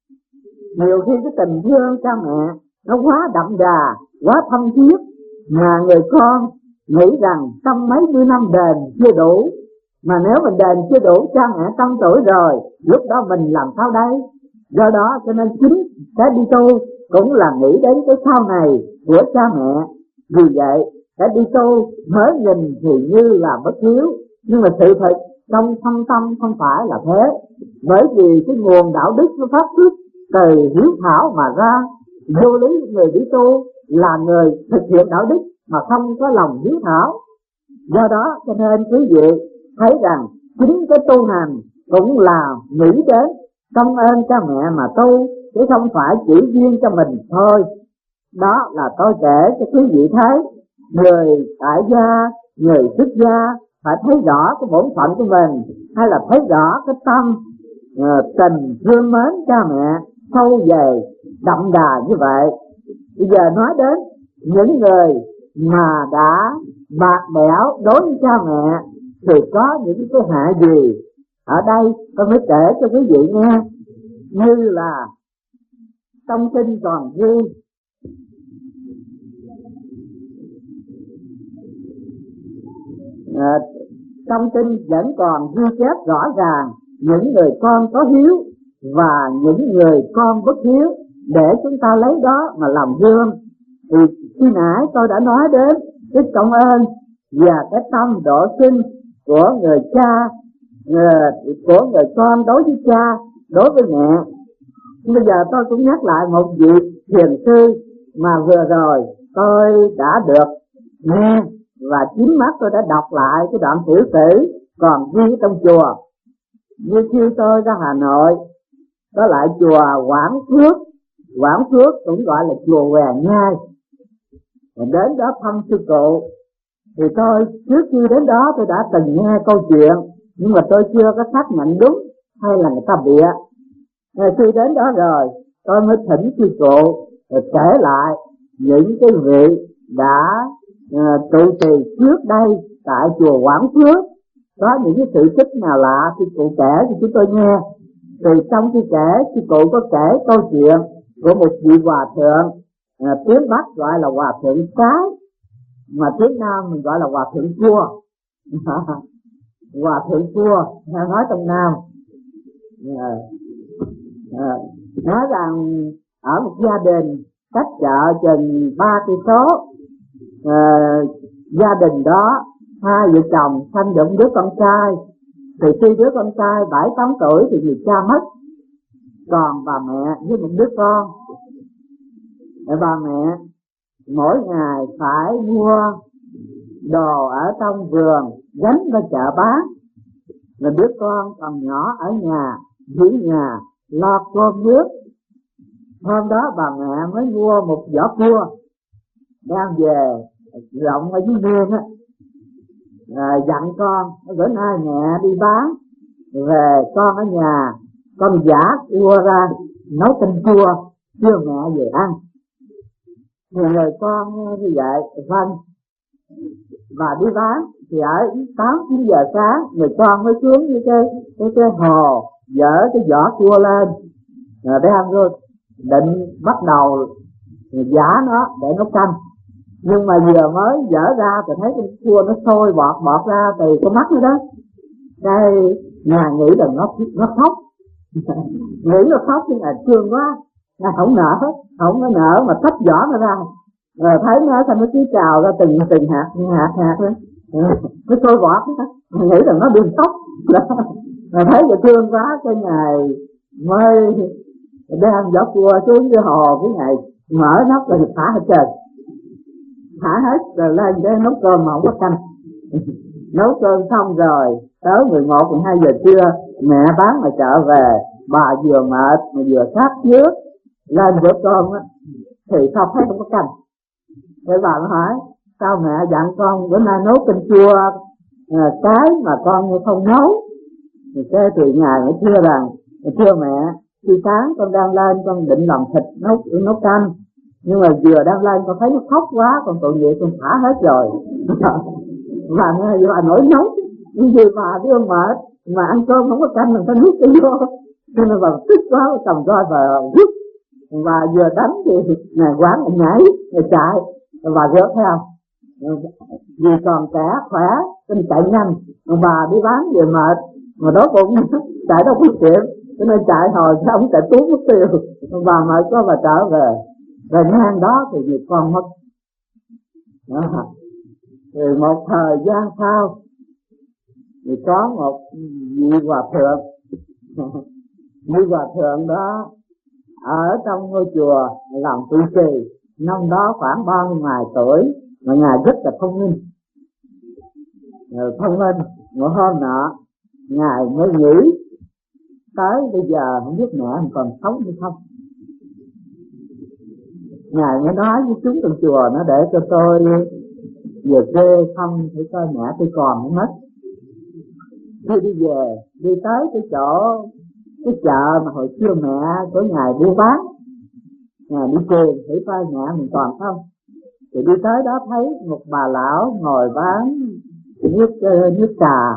Nhiều khi cái tình thương cha mẹ nó quá đậm đà, quá thâm thiết, mà người con nghĩ rằng trong mấy mươi năm đền chưa đủ. Mà nếu mình đền chưa đủ cha mẹ trăm tuổi rồi, lúc đó mình làm sao đây? Do đó cho nên chính cái đi tu cũng là nghĩ đến cái sau này của cha mẹ. Vì vậy cái đi tu mới nhìn thì như là bất hiếu, nhưng mà sự thật trong thâm tâm không phải là thế. Bởi vì cái nguồn đạo đức nó phát xuất từ hiếu thảo mà ra. Vô lý người đi tu là người thực hiện đạo đức mà không có lòng hiếu thảo. Do đó cho nên quý vị thấy rằng chính cái tu hành cũng là nghĩ đến công ơn cha mẹ mà tu, chứ không phải chỉ riêng cho mình thôi. Đó là tôi kể cho quý vị thấy. Người tại gia, người xuất gia phải thấy rõ cái bổn phận của mình, hay là thấy rõ cái tâm uh, tình thương mến cha mẹ sâu dày đậm đà như vậy. Bây giờ nói đến những người mà đã bạc bẽo đối với cha mẹ thì có những cái hại gì. Ở đây tôi mới kể cho quý vị nghe. Như là trong kinh còn ghi à, trong kinh vẫn còn ghi chép rõ ràng những người con có hiếu và những người con bất hiếu, để chúng ta lấy đó mà làm gương. Thì khi nãy tôi đã nói đến cái công ơn và cái tâm độ sinh của người cha, của người con đối với cha, đối với mẹ. Bây giờ tôi cũng nhắc lại một vị thiền sư mà vừa rồi tôi đã được nghe và chính mắt tôi đã đọc lại cái đoạn tiểu sử còn ghi trong chùa. Như khi tôi ra Hà Nội, có lại chùa Quảng Phước, Quảng Phước cũng gọi là chùa Hòe Nhai, đến đó thăm sư cụ. Thì tôi trước khi đến đó tôi đã từng nghe câu chuyện, nhưng mà tôi chưa có xác nhận đúng hay là người ta bịa. Ngày khi đến đó rồi tôi mới thỉnh sư cụ rồi kể lại những cái vị đã uh, trụ trì trước đây tại chùa Quảng Phước, có những cái sự tích nào lạ sư cụ kể cho chúng tôi nghe. Thì trong khi kể, sư cụ có kể câu chuyện của một vị hòa thượng, uh, tiếng Bắc gọi là hòa thượng Cái, mà tiếng Nam mình gọi là hòa thượng Cua. Hòa thượng Cua nói trong Nam. À, à, nói rằng ở một gia đình cách chợ chừng ba cây số. À, gia đình đó hai vợ chồng sanh được đứa con trai, thì khi đứa con trai bảy tám tuổi thì người cha mất, còn bà mẹ với một đứa con. Để bà mẹ mỗi ngày phải mua đồ ở trong vườn gánh ra chợ bán, rồi đứa con còn nhỏ ở nhà giữ nhà lo cơm nước. Hôm đó bà mẹ mới mua một vỏ cua đem về rộng ở dưới nương á, à, dặn con bữa nay mẹ đi bán về con ở nhà con giả cua ra nấu canh chua đưa mẹ về ăn. Thì người con như vậy vâng, và đi bán thì ở tám chín giờ sáng người con mới xuống với cái cái cái hồ dỡ cái vỏ cua lên rồi đem vô định bắt đầu giả nó để nấu canh. Nhưng mà vừa mới dở ra thì thấy cái cua nó sôi bọt bọt ra từ cái mắt nó đó. Cái nhà nghĩ là nó nó khóc nghĩ nó khóc nhưng mà thương quá, nhà không nở không có nở mà tách vỏ nó ra, rồi thấy nó sao nó cứ trào ra từng từng hạt hạt hạt nữa, nó sôi bọt đó. Nghĩ là nó đừng khóc rồi thấy vậy thương quá, cái ngày mới đem vỏ cua xuống dưới hồ, cái ngày mở nắp rồi thả hết trơn, thả hết rồi lên để nấu cơm mà không có canh. Nấu cơm xong rồi tới mười một mười hai giờ trưa mẹ bán ngoài chợ về, bà vừa mệt mà vừa khát nước lên bữa cơm á thì sao thấy không có canh. Thế bà nó hỏi sao mẹ dặn con bữa nay nấu canh chua à, cái mà con không nấu. Thì cái từ ngày mới thưa rằng thưa mẹ, khi sáng con đang lên con định làm thịt nấu nấu canh, nhưng mà vừa đang lên con thấy nó khóc quá, con tội nghiệp con thả hết rồi. Và bà nổi nóng, nhưng vì bà đi ông mệt mà ăn cơm không có canh làm sao nuốt cái vô, cho nên bà tức quá cầm roi và rút, và vừa đánh thì này quán nhảy rồi chạy, và rớt theo vì còn trẻ khỏe nên chạy nhanh, bà đi bán về mệt mà đói bụng chạy đâu có kịp, cho nên chạy hồi sao không chạy tuốt mất tiêu. Bà mệt quá bà trở về, rồi ngang đó thì người con mất. Đó. Thì một thời gian sau thì có một vị hòa thượng vị hòa thượng đó ở trong ngôi chùa làm trụ trì, năm đó khoảng ba mươi ngài tuổi mà ngài rất là thông minh. Rồi thông minh một hôm nọ ngài mới nghĩ tới bây giờ không biết mẹ mình còn sống hay không. Ngài mới nói với chúng trong chùa nó để cho tôi về quê thăm thử coi mẹ tôi còn không hết. Khi đi về đi tới cái chỗ cái chợ mà hồi xưa mẹ của ngài buôn bán, ngài đi tìm thử coi mẹ mình còn không. Thì đi tới đó thấy một bà lão ngồi bán nước nước trà,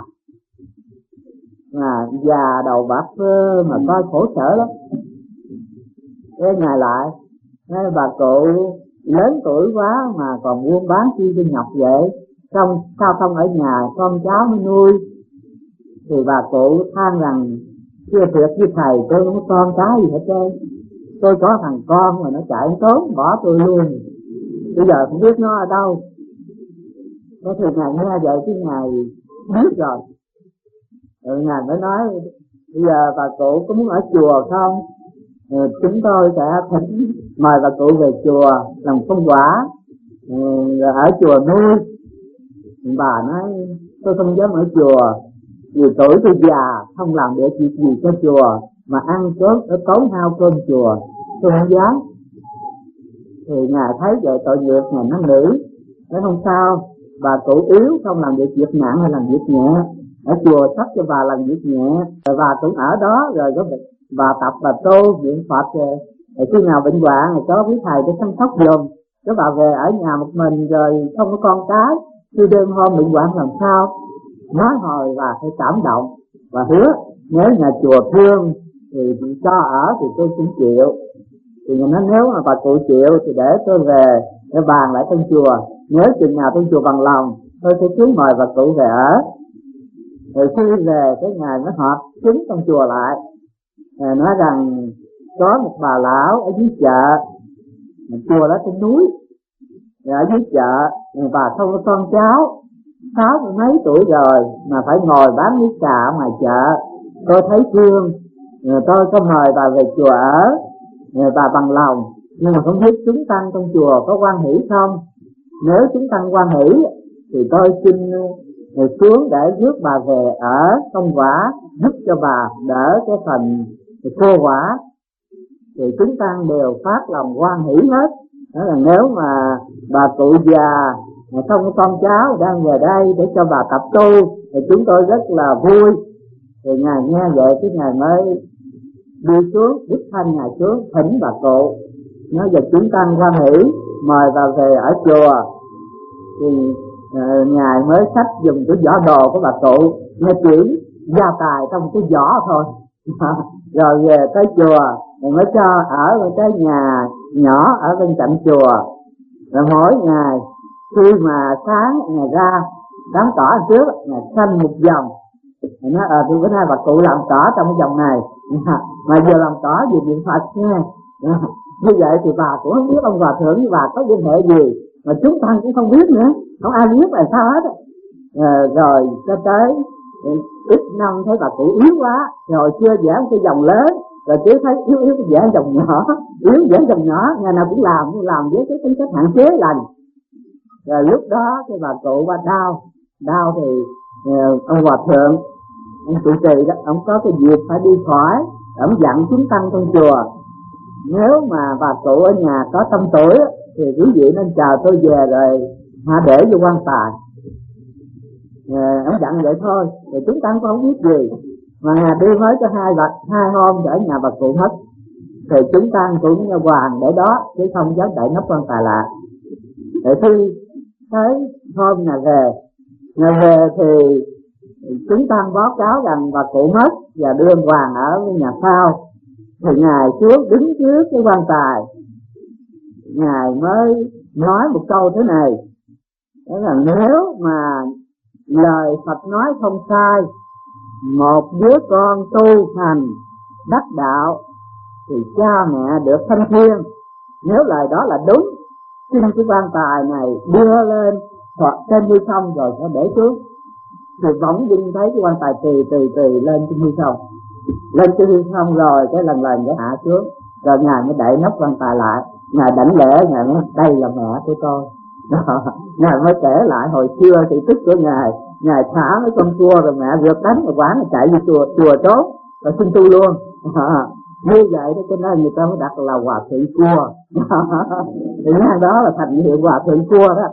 mà già đầu bạc phơ mà coi khổ sở lắm. Cái ngài lại nói bà cụ lớn tuổi quá mà còn buôn bán chi cho nhọc vậy, xong sao không ở nhà con cháu mới nuôi. Thì bà cụ than rằng chưa thiệt với thầy tôi không có con cái gì hết trơn, tôi có thằng con mà nó chạy trốn bỏ tôi luôn, bây giờ không biết nó ở đâu. Thế thì ngài nghe vậy cái ngài biết rồi. Rồi ngài mới nói bây giờ bà cụ có muốn ở chùa không? Ừ, chúng tôi sẽ thỉnh mời bà cụ về chùa làm công quả, ừ, rồi ở chùa nuôi. Bà nói tôi không dám ở chùa, vì tuổi tôi già không làm được việc gì cho chùa, mà ăn cơm ở tốn hao cơm chùa tôi không dám. Thì ngài thấy vậy tội nghiệp, ngài năn nỉ nói không sao, bà cụ yếu không làm được việc nặng hay làm việc nhẹ, ở chùa sắp cho bà làm việc nhẹ, rồi bà cũng ở đó rồi có bà tập bà tu niệm Phật, rồi, rồi khi nào bệnh hoạn rồi có quý thầy để chăm sóc giùm. Nếu bà về ở nhà một mình rồi không có con cái, khi đêm hôm bệnh hoạn làm sao? Nói hồi bà phải cảm động và hứa nếu nhà chùa thương thì cho ở thì tôi cũng chịu. Thì người nói nếu mà bà cụ chịu thì để tôi về để bàn lại trong chùa, nếu chừng nào trong chùa bằng lòng tôi sẽ cưới mời bà cụ về ở. Rồi khi về cái ngày mới họp chính trong chùa lại, rồi nói rằng có một bà lão ở dưới chợ, chùa đó trên núi, ở dưới chợ bà không có con cháu, sáu mươi mấy tuổi rồi mà phải ngồi bán nước trà ngoài chợ. Tôi thấy thương, tôi có mời bà về chùa ở, bà bằng lòng, nhưng mà không biết chúng tăng trong chùa có hoan hỷ không. Nếu chúng tăng hoan hỷ thì tôi xin xuống để rước bà về ở công quả, giúp cho bà đỡ cái phần cô quả, thì chúng tăng đều phát lòng hoan hỷ hết. Đó là nếu mà bà cụ già mà không có con cháu đang về đây để cho bà tập tu thì chúng tôi rất là vui. Thì ngài nghe vậy cái ngài mới đi xuống, đích thân ngài xuống thỉnh bà cụ, nói giờ chúng tăng hoan hỷ mời bà về ở chùa. Thì uh, ngài mới xách dùng cái giỏ đồ của bà cụ, nghe chỉ gia tài trong cái giỏ thôi rồi về tới chùa rồi mới cho ở một cái nhà nhỏ ở bên cạnh chùa. Rồi mỗi ngày khi mà sáng ngày ra đám cỏ trước ngày xanh một vòng, rồi nói ờ tôi bữa nay bà cụ làm cỏ trong cái vòng này mà giờ làm cỏ về niệm Phật nha. Như vậy thì bà cũng không biết ông hòa thượng với bà có liên hệ gì, mà chúng tăng cũng không biết nữa, không ai biết là sao hết. À, rồi cho tới ít năm thấy bà cụ yếu quá, rồi chưa giảng cái dòng lớn, rồi cứ thấy yếu yếu cái giảng dòng nhỏ, yếu giảng dòng nhỏ, ngày nào cũng làm, cũng làm với cái tính chất hạn chế lành. Rồi lúc đó cái bà cụ bà đau, đau thì uh, ông hòa thượng, ông trụ trì đó, ông có cái việc phải đi khỏi, ông dặn chúng tăng trong chùa, nếu mà bà cụ ở nhà có tâm tuổi thì quý vị nên chờ tôi về rồi hạ để vô quan tài. À, ông dặn vậy thôi, thì chúng ta cũng không biết gì. Mà ngày đi mới có hai vật hai hôm ở nhà bà cụ hết, thì chúng ta cũng hoàng để đó chứ không dám đợi nắp quan tài lại. Để khi tới hôm ngày về, ngày về thì chúng ta báo cáo rằng bà cụ mất và đưa hoàng ở nhà sau. Thì ngài xuống đứng trước cái quan tài, ngài mới nói một câu thế này, đó là nếu mà lời Phật nói không sai, một đứa con tu hành đắc đạo thì cha mẹ được sanh thiên. Nếu lời đó là đúng, xin cái quan tài này đưa lên hoặc trên như sông rồi sẽ để xuống. Thì bỗng dưng thấy cái quan tài từ từ từ lên trên như sông, lên trên như sông rồi cái lần lần cái hạ xuống. Rồi ngài mới đẩy nắp quan tài lại, ngài đảnh lễ, ngài nói đây là mẹ của tôi. Ngài mới kể lại hồi xưa thì tức của ngài, ngài thả mấy con cua rồi mẹ vượt đánh một quán chạy vô chùa chùa trốn rồi xin tu luôn. Như vậy đó, cho nên người ta mới đặt là hòa thượng cua. Thì ngang đó là thành hiệu hòa thượng cua đó.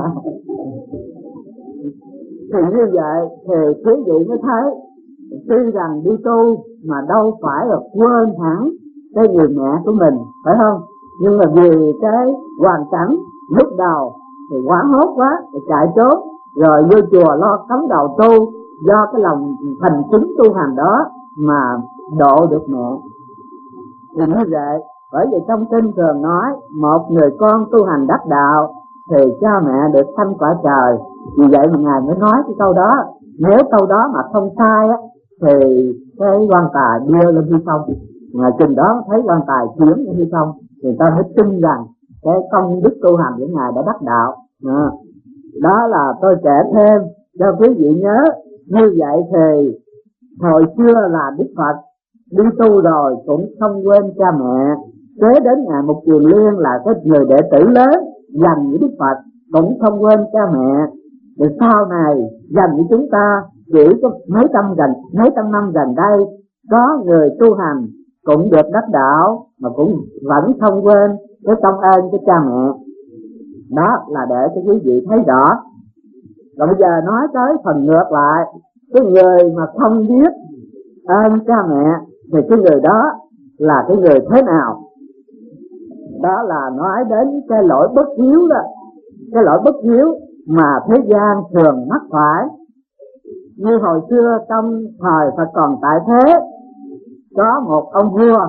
Thì như vậy thì quý vị mới thấy, tuy rằng đi tu mà đâu phải là quên hẳn cái người mẹ của mình, phải không? Nhưng mà vì cái hoàn cảnh lúc đầu thì hoảng hốt quá thì chạy trốn, rồi vô chùa lo cắm đầu tu, do cái lòng thành kính tu hành đó mà độ được mẹ. Thì như vậy, bởi vì trong kinh thường nói một người con tu hành đắc đạo thì cha mẹ được sanh quả trời. Vì vậy mà ngài mới nói cái câu đó. Nếu câu đó mà không sai á thì cái quan tài đưa lên hư không, mà chừng đó thấy quan tài chuyển lên hư không thì ta mới tin rằng cái công đức tu hành của ngài đã đắc đạo. À, đó là tôi kể thêm cho quý vị nhớ. Như vậy thì hồi xưa là Đức Phật đi tu rồi cũng không quên cha mẹ. Kế đến ngày Mục Kiền Liên là cái người đệ tử lớn dành với Đức Phật cũng không quên cha mẹ. Rồi sau này dành với chúng ta chỉ có mấy trăm gần mấy trăm năm gần đây có người tu hành cũng được đắc đạo mà cũng vẫn không quên cái công ơn của cha mẹ. Đó là để cho quý vị thấy rõ. Rồi bây giờ nói tới phần ngược lại, cái người mà không biết ơn cha mẹ thì cái người đó là cái người thế nào? Đó là nói đến cái lỗi bất hiếu đó, cái lỗi bất hiếu mà thế gian thường mắc phải. Như hồi xưa trong thời Phật còn tại thế, có một ông vua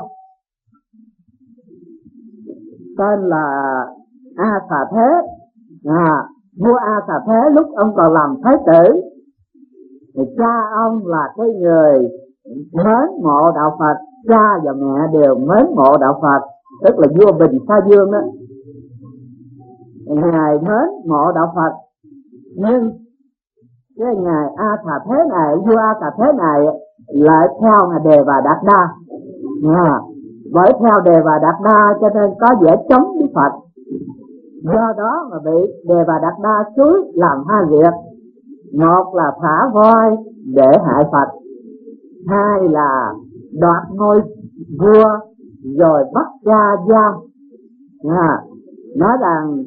tên là A Xà Thế. À, vua A Xà Thế lúc ông còn làm thái tử thì cha ông là cái người mến mộ đạo Phật, cha và mẹ đều mến mộ đạo Phật, tức là vua Bình Sa Dương đó, ngài mến mộ đạo Phật, nhưng cái ngài A Thà Thế này, vua A Thà Thế này lại theo ngài Đề Bà Đạt Đa, à, bởi theo Đề Bà Đạt Đa cho nên có vẻ chống Đức Phật, do đó mà bị Đề Bà Đạt Đa cưới làm hai việc: một là thả voi để hại Phật, hai là đoạt ngôi vua rồi bắt ra giam. À, nói rằng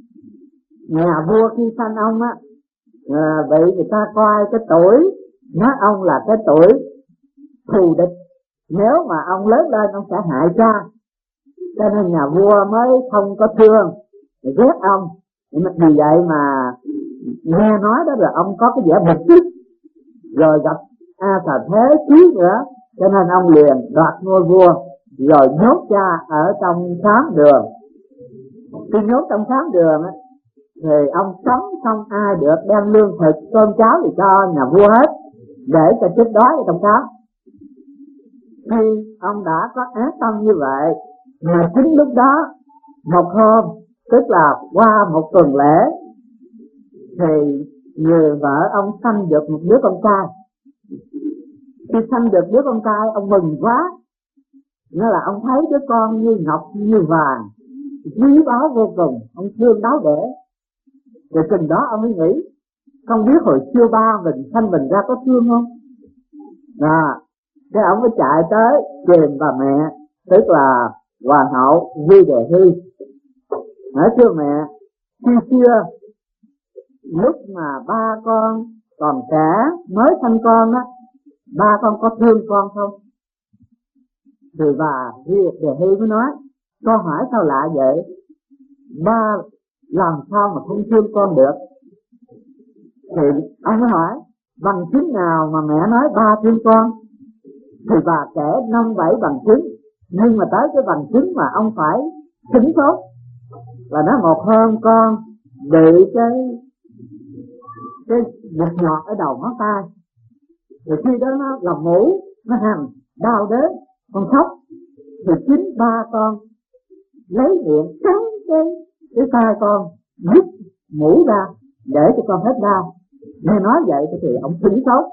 nhà vua khi sanh ông á, à, bị người ta coi cái tuổi nói ông là cái tuổi thù địch, nếu mà ông lớn lên ông sẽ hại cha, cho nên nhà vua mới không có thương, ghét ông. Vì vậy mà nghe nói đó là ông có cái vẻ bực tức, rồi gặp A Thà Thế Chí nữa, cho nên ông liền đoạt ngôi vua rồi nhốt cha ở trong xám đường. Khi nhốt trong xám đường á, thì ông sống không ai được đem lương thực cơm cháo thì cho nhà vua hết, để cho chết đói ở trong xám. Khi ông đã có ác tâm như vậy, mà chính lúc đó một hôm, tức là qua một tuần lễ, thì người vợ ông sanh được một đứa con trai. Khi sanh được đứa con trai, ông mừng quá, nghĩa là ông thấy đứa con như ngọc như vàng, quý báu vô cùng, ông thương đáo để. Rồi chừng đó ông mới nghĩ, không biết hồi xưa ba mình sanh mình ra có thương không? À, cái ông mới chạy tới tìm bà mẹ, tức là hoàng hậu Vi Đề Hy. Nói thưa mẹ, khi xưa lúc mà ba con còn trẻ mới sanh con á, ba con có thương con không? Thì bà Vi Đề Hy mới nói, con hỏi sao lạ vậy? Ba làm sao mà không thương con được? Thì ông mới hỏi, bằng chứng nào mà mẹ nói ba thương con? Thì bà kể năm bảy bằng chứng, nhưng mà tới cái bằng chứng mà ông phải chứng tốt là nó một hôm con bị cái cái nhạt nhọt ở đầu ngón tay, rồi khi đó nó làm mũ, nó hằn đau đớn, con khóc, thì chính ba con lấy miệng cắn cái cái tay con, rút mũ ra để cho con hết đau. Nghe nói vậy thì ông tính tốt,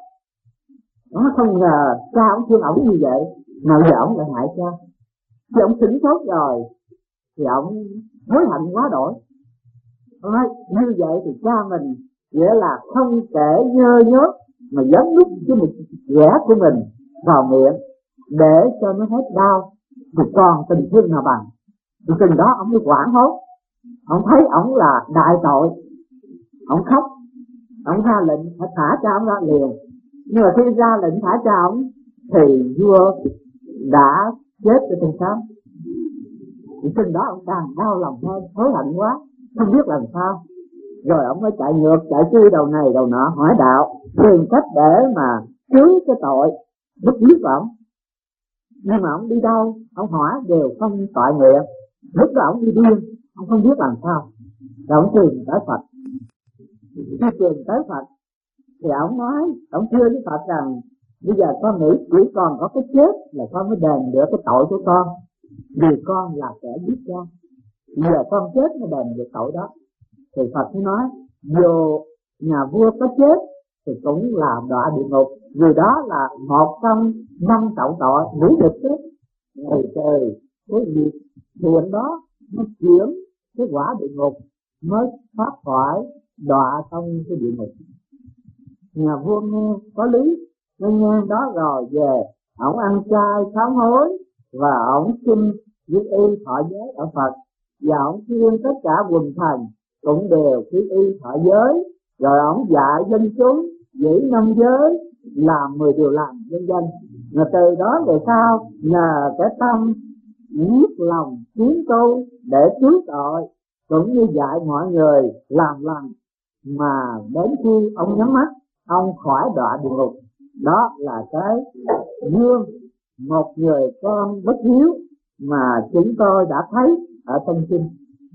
nó không ngờ cha ông thương ổng như vậy, mà giờ ổng lại hại cha. Khi ông tính tốt rồi thì ông hối hận quá đổi. Ông nói như vậy thì cha mình nghĩa là không thể nhơ nhớt mà dám nút cái một ghẻ của mình vào miệng để cho nó hết đau, thì còn tình thương nào bằng. Thì chừng đó ông mới hoảng hốt, ông thấy ổng là đại tội, ông khóc, ông ra lệnh phải thả cha ông ra liền. Nhưng mà khi ra lệnh thả cha ông thì vua đã chết ở trong xám. Thì chừng đó ông càng đau lòng hơn, hối hận quá, không biết làm sao. Rồi ông mới chạy ngược, chạy chui đầu này đầu nọ hỏi đạo, tìm cách để mà cứu cái tội bất hiếu của ông. Nhưng mà ông đi đâu, ông hỏi đều không tội nguyện. Lúc đó ông đi điên, ông không biết làm sao. Rồi ông tìm tới Phật. Khi tìm tới Phật thì ông nói, ông thưa với Phật rằng bây giờ con nghĩ chỉ còn có cái chết là con mới đền được cái tội của con, vì con là kẻ giết cha. Bây giờ con chết mới đền được tội đó. Thì Phật mới nói, dù nhà vua có chết thì cũng là đọa địa ngục, vì đó là một trong năm trọng tội ngũ nghịch chết. Từ từ cái việc thiện đó nó chuyển cái quả địa ngục mới thoát khỏi đọa trong cái địa ngục. Nhà vua nghe có lý, nên nghe đó rồi về, ổng ăn chay sám hối và ổng xin quy y thọ giới ở Phật, và ổng khuyên tất cả quần thần cũng đều quy y thọ giới. Rồi ổng dạy dân chúng giữ năm giới, làm mười điều lành vân vân. Và từ đó về sau nhờ cái tâm nhiết lòng tiến tu để cứu tội, cũng như dạy mọi người làm lành, mà đến khi ông nhắm mắt ông khỏi đọa địa ngục. Đó là cái gương một người con bất hiếu mà chúng tôi đã thấy ở trong kinh.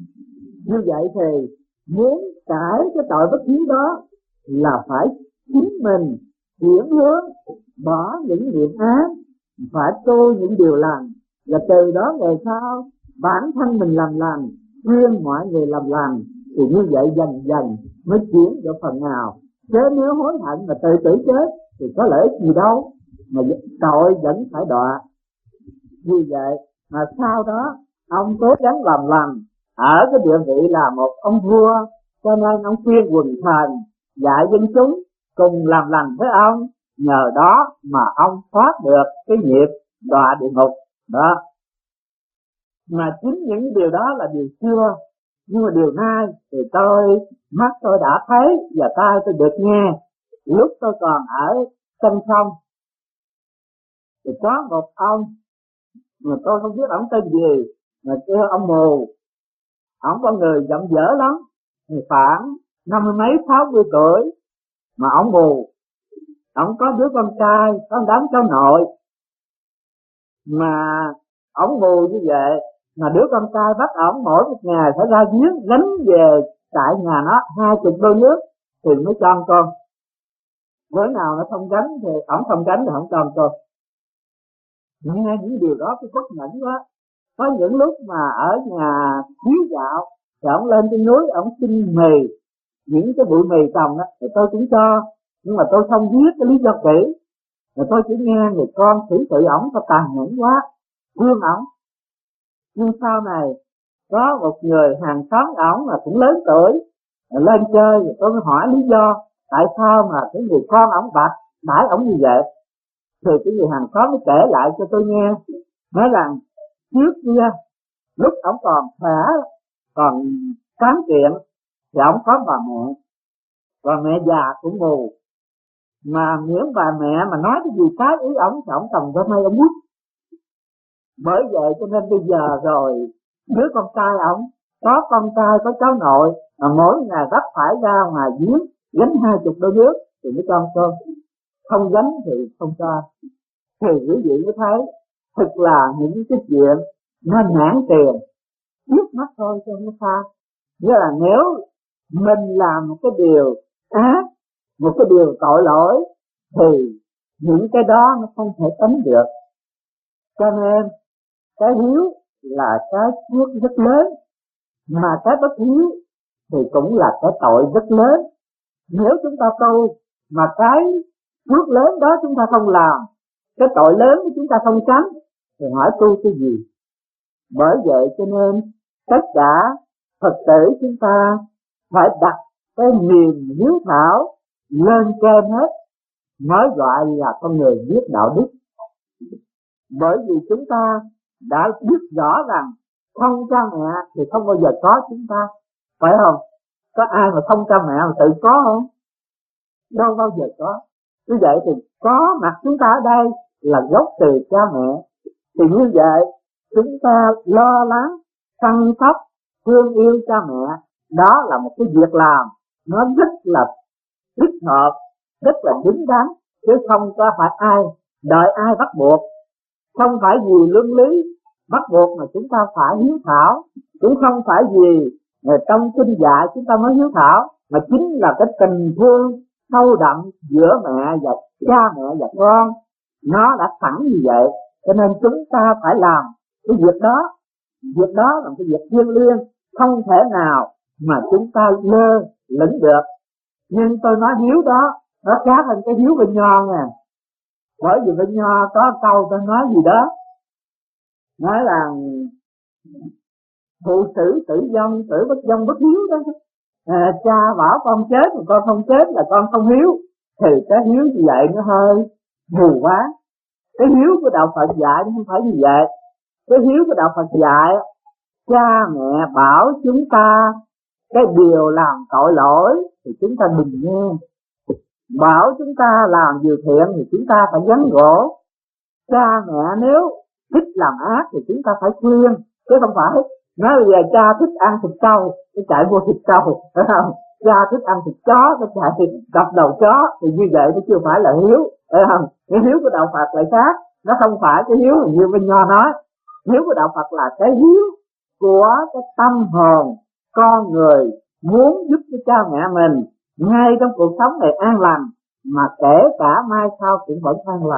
Như vậy thì muốn cải cái tội bất hiếu đó là phải chính mình chuyển hướng, bỏ những niệm ác phải tu những điều lành, và từ đó về sau bản thân mình làm lành, khuyên mọi người làm lành, thì như vậy dần dần mới chuyển được phần nào. Chứ nếu hối hận mà tự tử chết thì có lợi ích gì đâu, mà tội vẫn phải đọa. Như vậy mà sau đó ông cố gắng làm lành, ở cái địa vị là một ông vua, cho nên ông khuyên quần thần dạy dân chúng cùng làm lành với ông, nhờ đó mà ông thoát được cái nghiệp đọa địa ngục đó. Mà chính những điều đó là điều xưa, nhưng mà điều nay thì tôi mắt tôi đã thấy và tai tôi được nghe. Lúc tôi còn ở sông sông thì có một ông mà tôi không biết ông tên gì, mà kêu ông mù. Ông con người giọng dở lắm, thì khoảng năm mươi mấy sáu mươi tuổi mà ông mù. Ông có đứa con trai, có đám cháu nội, mà ông mù như vậy mà đứa con trai bắt ổng mỗi một ngày phải ra giếng gánh về tại nhà nó hai chục đôi nước thì mới cho con. Bữa nào nó không gánh thì ổng không gánh thì không cho con. Nghe những điều đó tôi bất nhẫn quá. Có những lúc mà ở nhà thiếu gạo thì ổng lên trên núi ổng xin mì, những cái bụi mì trồng đó thì tôi cũng cho, nhưng mà tôi không biết cái lý do kỹ, rồi tôi chỉ nghe người con xử sự ổng có tàn nhẫn quá, thương ổng. Nhưng sau này có một người hàng xóm ổng mà cũng lớn tuổi lên chơi, rồi tôi mới hỏi lý do tại sao mà cái người con ổng bạc đãi ổng như vậy. Thì cái người hàng xóm mới kể lại cho tôi nghe, nói rằng trước kia lúc ổng còn khỏe, còn tráng kiện thì ổng có bà mẹ, và mẹ già cũng mù, mà những bà mẹ mà nói cái gì trái ý ổng thì ổng cầm cái mây ổng bút. Bởi vậy cho nên bây giờ rồi đứa con trai ổng có con trai có cháu nội mà mỗi ngày bắt phải ra ngoài giếng gánh hai chục đôi nước thì mới cho cơm, không gánh thì không cho. Thì quý vị mới thấy thực là những cái chuyện nó nản tiền trước mắt thôi cho nó xa. Nghĩa là nếu mình làm một cái điều ác, một cái điều tội lỗi thì những cái đó nó không thể tính được. Cho nên cái hiếu là cái phước rất lớn, mà cái bất hiếu thì cũng là cái tội rất lớn. Nếu chúng ta tu mà cái phước lớn đó chúng ta không làm, cái tội lớn của chúng ta không tránh, thì hỏi tu cái gì? Bởi vậy cho nên tất cả Phật tử chúng ta phải đặt cái niềm hiếu thảo lên trên hết, mới gọi là con người biết đạo đức. Bởi vì chúng ta đã biết rõ rằng không cha mẹ thì không bao giờ có chúng ta, phải không? Có ai mà không cha mẹ mà tự có không? Đâu bao giờ có. Như vậy thì có mặt chúng ta ở đây là gốc từ cha mẹ. Thì như vậy chúng ta lo lắng, chăm sóc, thương yêu cha mẹ, đó là một cái việc làm nó rất là thích hợp, rất là chính đáng, chứ không có phải ai đợi ai bắt buộc. Không phải vì luân lý bắt buộc mà chúng ta phải hiếu thảo, cũng không phải vì trong kinh dạy chúng ta mới hiếu thảo, mà chính là cái tình thương sâu đậm giữa mẹ và cha mẹ và con, nó đã sẵn như vậy. Cho nên chúng ta phải làm cái việc đó. Việc đó là cái việc thiêng liêng, không thể nào mà chúng ta lơ lửng được. Nhưng tôi nói hiếu đó nó khác hơn cái hiếu bên nho nè. Bởi vì bên nho có câu tôi nói gì đó, nói là phụ tử tử vong, tử bất vong bất hiếu đó. À, cha bảo con chết mà con không chết là con không hiếu, thì cái hiếu như vậy nó hơi mù quá. Cái hiếu của đạo Phật dạy nó không phải như vậy. Cái hiếu của đạo Phật dạy, cha mẹ bảo chúng ta cái điều làm tội lỗi thì chúng ta đừng nghe, bảo chúng ta làm điều thiện thì chúng ta phải gắn gỗ. Cha mẹ nếu thích làm ác thì chúng ta phải khuyên, chứ không phải nói bây giờ cha thích ăn thịt trâu cái chạy mua thịt trâu, phải không? Cha thích ăn thịt chó cái chạy cặp đầu chó, thì như vậy nó chưa phải là hiếu, phải không? Cái hiếu của đạo Phật lại khác, nó không phải cái hiếu như bên nho nói. Hiếu của đạo Phật là cái hiếu của cái tâm hồn con người muốn giúp cho cha mẹ mình ngay trong cuộc sống này an lành, mà kể cả mai sau cũng vẫn an lành.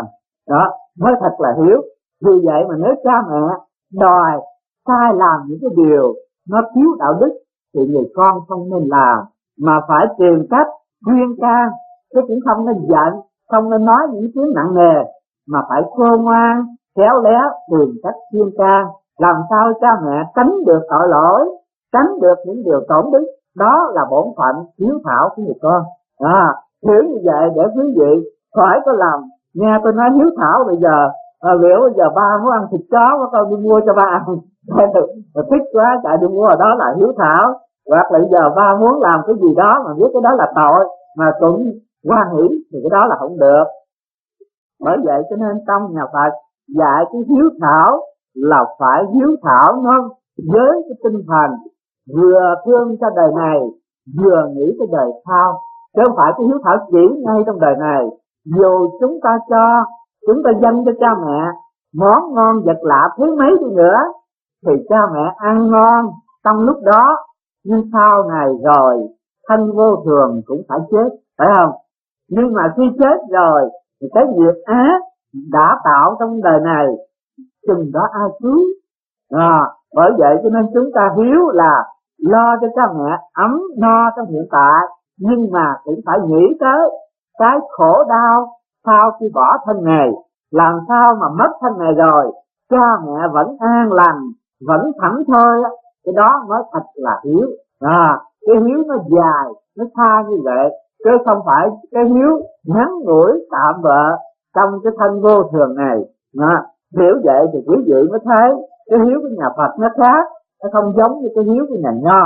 đó mới thật là hiếu. Vì vậy mà nếu cha mẹ đòi sai làm những cái điều nó thiếu đạo đức thì người con không nên làm, mà phải tìm cách khuyên can, chứ cũng không nên giận, không nên nói những tiếng nặng nề, mà phải khôn ngoan khéo léo tìm cách khuyên can, làm sao cha mẹ tránh được tội lỗi, tránh được những điều tổn đức. Đó là bổn phận hiếu thảo của người con. À, hiểu như vậy để quý vị khỏi có làm. Nghe tôi nói hiếu thảo bây giờ à, liệu bây giờ ba muốn ăn thịt chó có con đi mua cho ba ăn thích quá chạy đi mua, đó là hiếu thảo. Hoặc là bây giờ ba muốn làm cái gì đó mà biết cái đó là tội mà cũng hoan hỷ thì cái đó là không được. Bởi vậy cho nên trong nhà Phật dạy cái hiếu thảo là phải hiếu thảo nó với cái tinh thần vừa thương cho đời này vừa nghĩ cái đời sau, chứ không phải cái hiếu thảo chỉ ngay trong đời này. Dù chúng ta cho chúng ta dâng cho cha mẹ món ngon vật lạ thứ mấy đi nữa thì cha mẹ ăn ngon trong lúc đó, nhưng sau này rồi thân vô thường cũng phải chết, phải không? Nhưng mà khi chết rồi thì cái nghiệp ác đã tạo trong đời này chừng đó ai cứu. À, bởi vậy cho nên chúng ta hiếu là lo cho cha mẹ ấm no trong hiện tại, nhưng mà cũng phải nghĩ tới cái khổ đau sau khi bỏ thân này, làm sao mà mất thân này rồi cha mẹ vẫn an lành, vẫn thảnh thơi, cái đó mới thật là hiếu. À, cái hiếu nó dài, nó xa như vậy, chứ không phải cái hiếu ngắn ngủi tạm bợ trong cái thân vô thường này. À, hiểu vậy thì quý vị mới thấy cái hiếu của nhà Phật nó khác, nó không giống như cái hiếu của nhà Nho.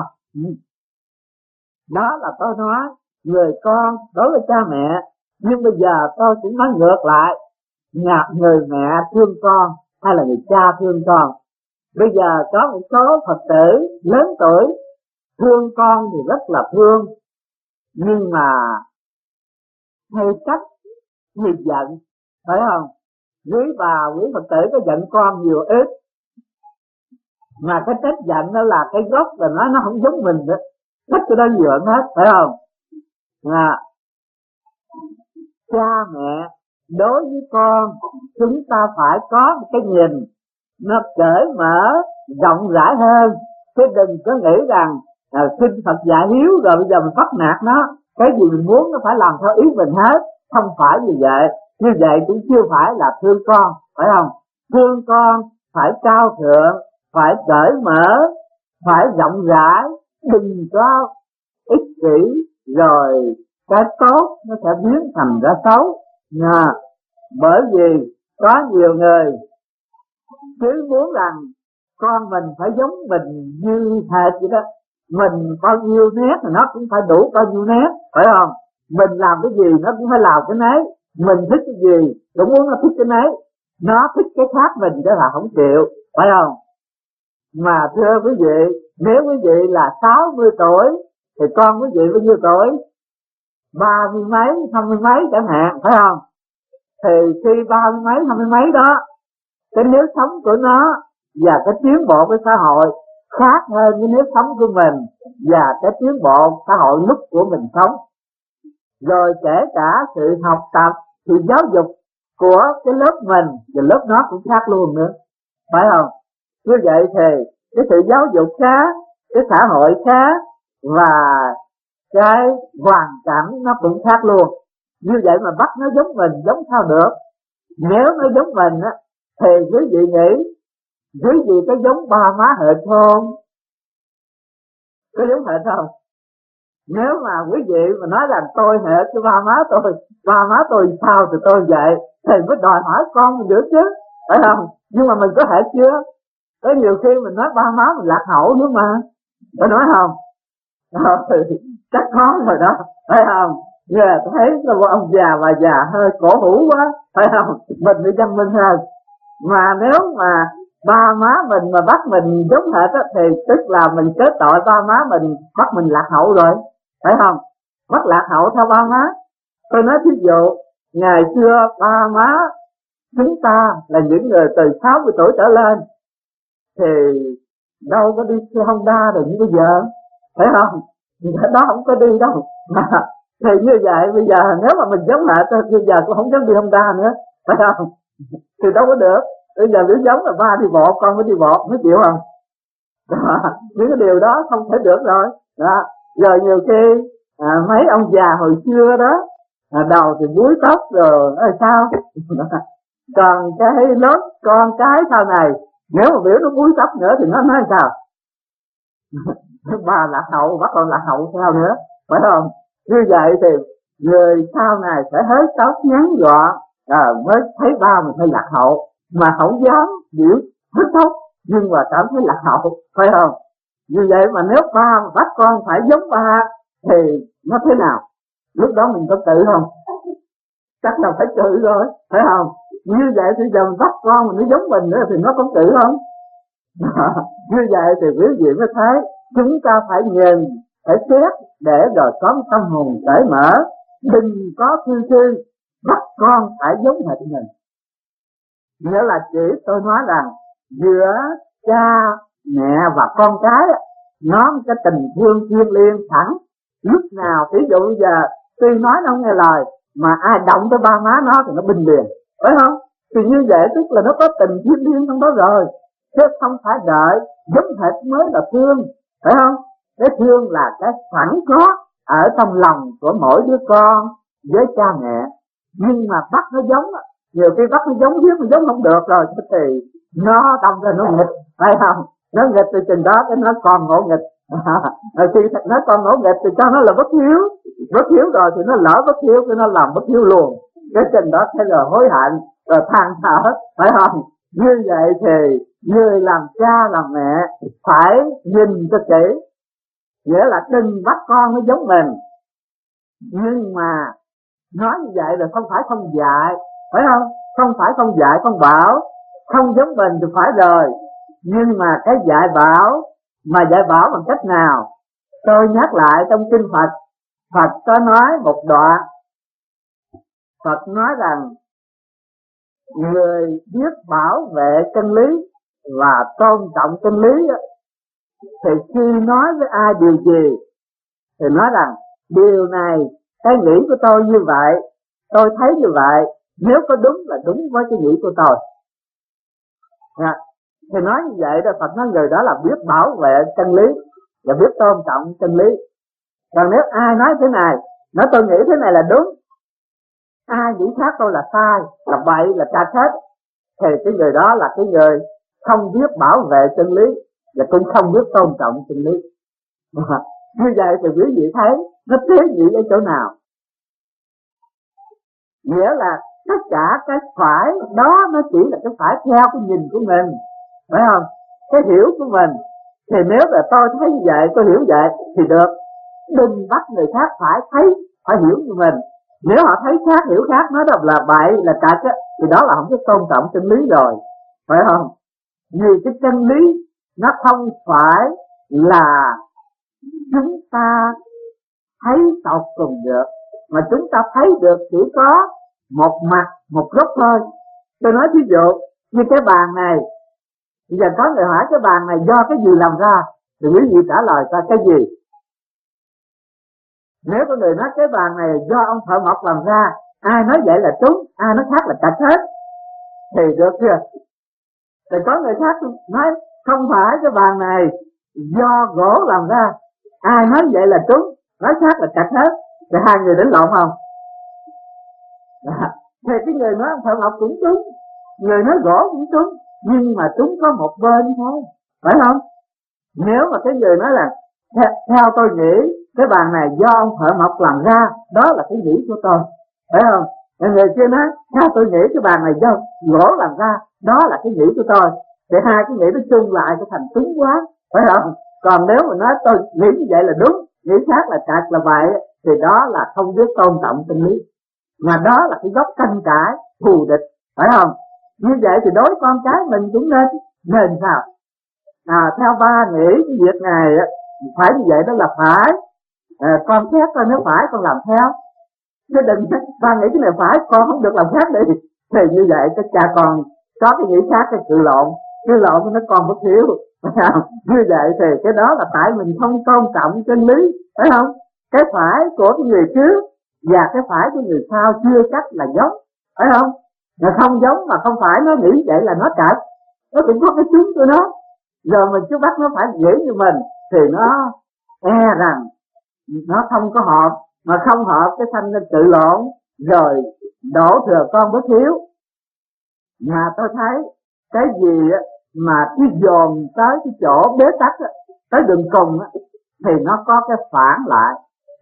Đó là tôi nói người con đối với cha mẹ, nhưng bây giờ tôi cũng nói ngược lại, nhà người mẹ thương con hay là người cha thương con. Bây giờ có một số Phật tử lớn tuổi thương con thì rất là thương, nhưng mà hay trách hay giận, phải không? Quý bà quý Phật tử có giận con nhiều ít, mà cái trách giận đó là cái gốc là nó nó không giống mình đó, trách cái đó nhiều hơn hết, phải không? À, cha mẹ đối với con chúng ta phải có một cái nhìn nó cởi mở rộng rãi hơn, chứ đừng có nghĩ rằng à, xin Phật dạy hiếu rồi bây giờ mình bắt nạt nó, cái gì mình muốn nó phải làm theo ý mình hết. Không phải như vậy, như vậy cũng chưa phải là thương con, phải không? Thương con phải cao thượng, phải cởi mở, phải rộng rãi, đừng có ích kỷ rồi cái tốt nó sẽ biến thành ra xấu. À, bởi vì có nhiều người cứ muốn rằng con mình phải giống mình như hệt vậy đó, mình bao nhiêu nét thì nó cũng phải đủ bao nhiêu nét, phải không? Mình làm cái gì nó cũng phải làm cái nấy, mình thích cái gì cũng muốn nó thích cái nấy, nó thích cái khác mình chứ là không chịu, phải không? Mà thưa quý vị, nếu quý vị là sáu mươi tuổi thì con quý vị bao nhiêu tuổi? Ba mươi mấy, hai mươi mấy chẳng hạn, phải không? Thì khi ba mươi mấy, hai mươi mấy đó, cái nếp sống của nó và cái tiến bộ của xã hội khác hơn cái nếp sống của mình và cái tiến bộ xã hội lúc của mình sống. Rồi kể cả sự học tập, sự giáo dục của cái lớp mình và lớp nó cũng khác luôn nữa, phải không? Như vậy thì cái sự giáo dục khác, cái xã hội khác và cái hoàn cảnh nó cũng khác luôn. Như vậy mà bắt nó giống mình giống sao được? Nếu nó giống mình á thì quý vị nghĩ quý vị có giống ba má hệt không? Có giống hệt không? Nếu mà quý vị mà nói rằng tôi hệt cái ba má tôi, ba má tôi sao thì tôi vậy, thì mới đòi hỏi con mình được chứ, phải không? Nhưng mà mình có hệt chưa? Có nhiều khi mình nói ba má mình lạc hậu nữa mà, phải nói không? Chắc có rồi đó, phải không? Yeah, thấy là ông già bà già hơi cổ hủ quá, phải không? Mình đi văn minh hơn. Mà nếu mà ba má mình mà bắt mình giống hệt á, thì tức là mình kết tội ba má mình bắt mình lạc hậu rồi, phải không? Bắt lạc hậu theo ba má. Tôi nói thí dụ, ngày xưa ba má chúng ta là những người từ sáu mươi tuổi trở lên thì đâu có đi xe Honda được như bây giờ, phải không? Đó không có đi đâu. Mà thì như vậy bây giờ nếu mà mình giống hệt thì bây giờ cũng không dám đi Honda nữa, phải không? thì đâu có được. Bây giờ đứa giống là ba đi bột, con mới đi bột, mới chịu không? Đó, những cái điều đó không thể được rồi. Đó. Rồi nhiều khi à, mấy ông già hồi xưa đó, à, đầu thì búi tóc rồi à, sao? Còn cái lớn con cái sau này, nếu mà biểu nó búi tóc nữa thì nó nói sao? Bà lạc hậu, bắt con lạc hậu theo nữa, phải không? Như vậy thì người sau này sẽ hết tóc ngắn gọn, à, mới thấy ba mình hơi lạc hậu, mà không dám biểu hết tóc nhưng mà cảm thấy lạc hậu, phải không? Như vậy mà nếu ba bắt con phải giống ba thì nó thế nào? Lúc đó mình có tự không? Chắc là phải tự rồi, phải không? Như vậy thì giờ mình bắt con mình nó giống mình nữa thì nó có tự không? Như vậy thì quý vị mới thấy chúng ta phải nhìn, phải xét để rồi có tâm hồn cởi mở, đừng có thư thư bắt con phải giống hệt mình. Nghĩa là chỉ tôi nói rằng giữa cha mẹ và con cái nó cái tình thương thiêng liêng thẳng, lúc nào ví dụ giờ tuy nói nó không nghe lời mà ai động tới ba má nó thì nó binh liền, phải không? Thì như vậy tức là nó có tình thiêng liêng trong đó rồi, chứ không phải đợi giống hệt mới là thương, phải không? Cái thương là cái sẵn có ở trong lòng của mỗi đứa con với cha mẹ, nhưng mà bắt nó giống, nhiều khi bắt nó giống hiếp nó giống không được rồi thì nó đâm ra nó nghịch, phải không? Nó nghịch từ trình đó cái nó còn ngỗ nghịch. Rồi khi nó còn ngỗ nghịch thì cho nó là bất hiếu, bất hiếu rồi thì nó lỡ bất hiếu thì nó làm bất hiếu luôn. Cái trình đó thế rồi hối hận rồi than thở, phải không? Như vậy thì người làm cha làm mẹ phải nhìn cho kỹ, nghĩa là đừng bắt con nó giống mình, nhưng mà nói như vậy là không phải không dạy, phải không? Không phải không dạy con bảo, không giống mình thì phải rồi, nhưng mà cái dạy bảo mà dạy bảo bằng cách nào? Tôi nhắc lại trong kinh Phật, Phật có nói một đoạn, Phật nói rằng người biết bảo vệ chân lý và tôn trọng chân lý thì khi nói với ai điều gì thì nói rằng điều này cái nghĩ của tôi như vậy, tôi thấy như vậy, nếu có đúng là đúng với cái nghĩ của tôi. À, thì nói như vậy đó, Phật nói người đó là biết bảo vệ chân lý và biết tôn trọng chân lý. Còn nếu ai nói thế này, nói tôi nghĩ thế này là đúng, ai nghĩ khác tôi là sai, là bậy, là trà hết, thì cái người đó là cái người không biết bảo vệ chân lý và cũng không biết tôn trọng chân lý. À, như vậy thì quý vị thấy nó tế nhị ở chỗ nào? Nghĩa là tất cả cái phải đó nó chỉ là cái phải theo cái nhìn của mình, phải không? Cái hiểu của mình. Thì nếu là tôi thấy như vậy, tôi hiểu vậy thì được. Đừng bắt người khác phải thấy, phải hiểu như mình. Nếu họ thấy khác, hiểu khác, nói đâu là bậy, là trạch á, thì đó là không có tôn trọng chân lý rồi, phải không? Vì cái chân lý nó không phải là chúng ta thấy tột cùng được, mà chúng ta thấy được chỉ có một mặt, một góc thôi. Tôi nói ví dụ như cái bàn này, bây giờ có người hỏi cái bàn này do cái gì làm ra, thì quý vị trả lời ra cái gì? Nếu có người nói cái bàn này do ông thợ mộc làm ra, ai nói vậy là trúng, ai nói khác là trật hết, thì được chưa? Thì có người khác nói không phải cái bàn này do gỗ làm ra, ai nói vậy là trúng, nói khác là trật hết, thì hai người đánh lộn không? Thì cái người nói ông thợ mộc cũng trúng, người nói gỗ cũng trúng, nhưng mà trúng có một bên thôi, phải không? Nếu mà cái người nói là theo tôi nghĩ cái bàn này do ông thợ mộc làm ra, đó là cái nghĩ của tôi, phải không? Người kia nói theo tôi nghĩ cái bàn này do gỗ làm ra, đó là cái nghĩ của tôi, thì hai cái nghĩ nó chung lại cái thành túng quá, phải không? Còn nếu mà nói tôi nghĩ như vậy là đúng, nghĩ khác là trật là bậy, thì đó là không biết tôn trọng chân lý, mà đó là cái góc tranh cãi thù địch, phải không? Như vậy thì đối con cái mình cũng nên nên sao? À, theo ba nghĩ cái việc này phải như vậy đó là phải, à, con khác coi nếu phải con làm theo, chứ đừng ba nghĩ cái này phải con không được làm khác đi, thì như vậy cái cha con có cái nghĩ khác cái cự lộn, cự lộn nó còn bất hiếu, phải không? Như vậy thì cái đó là tại mình không tôn trọng chân lý, phải không? Cái phải của cái người trước và cái phải của người sau chưa chắc là giống, phải không? Nó không giống mà không phải nó nghĩ vậy là nó trật, nó cũng có cái chứng của nó. Rồi mình cứ bắt nó phải nghĩ như mình thì nó e rằng nó không có hợp, mà không hợp cái sanh nên tự lộn, rồi đổ thừa con bất hiếu. Mà tôi thấy cái gì mà cứ dồn tới cái chỗ bế tắc tới đường cùng thì nó có cái phản lại.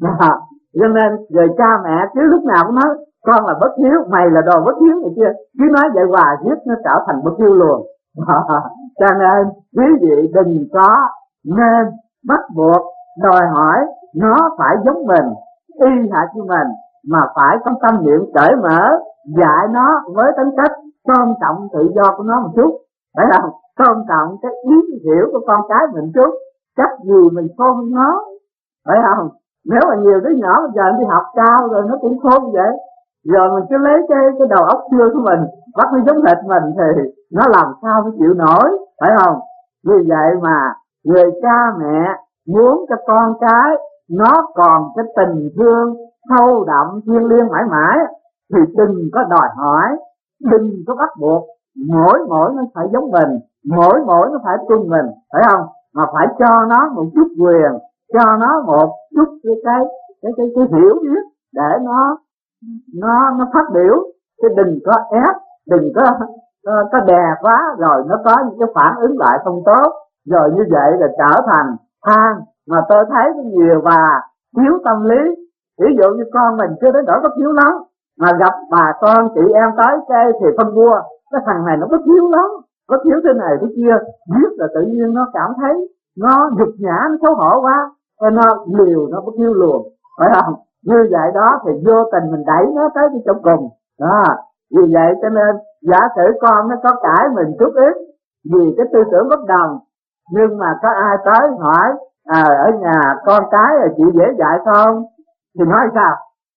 Cho nên người cha mẹ chứ lúc nào cũng nói con là bất hiếu, mày là đồ bất hiếu này kia, cứ nói vậy hoài giết nó trở thành bất hiếu luôn. Cho nên quý vị đừng có nên bắt buộc đòi hỏi nó phải giống mình, y hệt như mình, mà phải có tâm niệm cởi mở, dạy nó với tính cách tôn trọng tự do của nó một chút, phải không? Tôn trọng cái ý hiểu của con cái mình chút, cách gì mình khôn nó, phải không? Nếu mà nhiều đứa nhỏ bây giờ đi học cao rồi nó cũng khôn vậy, rồi mình cứ lấy cái cái đầu óc xưa của mình bắt nó giống hệt mình thì nó làm sao nó chịu nổi, phải không? Vì vậy mà người cha mẹ muốn cho con cái nó còn cái tình thương sâu đậm thiêng liêng mãi mãi thì đừng có đòi hỏi, đừng có bắt buộc mỗi mỗi nó phải giống mình, mỗi mỗi nó phải tuân mình, phải không? Mà phải cho nó một chút quyền, cho nó một chút cái cái cái cái, cái hiểu biết để nó nó nó phát biểu, chứ đừng có ép, đừng có có, có đè quá rồi nó có những cái phản ứng lại không tốt, rồi như vậy là trở thành than. Mà tôi thấy có nhiều bà thiếu tâm lý, ví dụ như con mình chưa đến nỗi bất hiếu lắm, mà gặp bà con chị em tới chơi thì phân bua, cái thằng này nó bất hiếu lắm, bất hiếu thế này thế kia, biết là tự nhiên nó cảm thấy nó nhục nhã, nó xấu hổ quá, cho nó liều nó bất hiếu luôn, phải không? Như vậy đó thì vô tình mình đẩy nó tới cái chỗ cùng đó. Vì vậy cho nên giả sử con nó có cãi mình chút ít vì cái tư tưởng bất đồng, nhưng mà có ai tới hỏi à, ở nhà con cái là chị dễ dạy không, thì nói sao?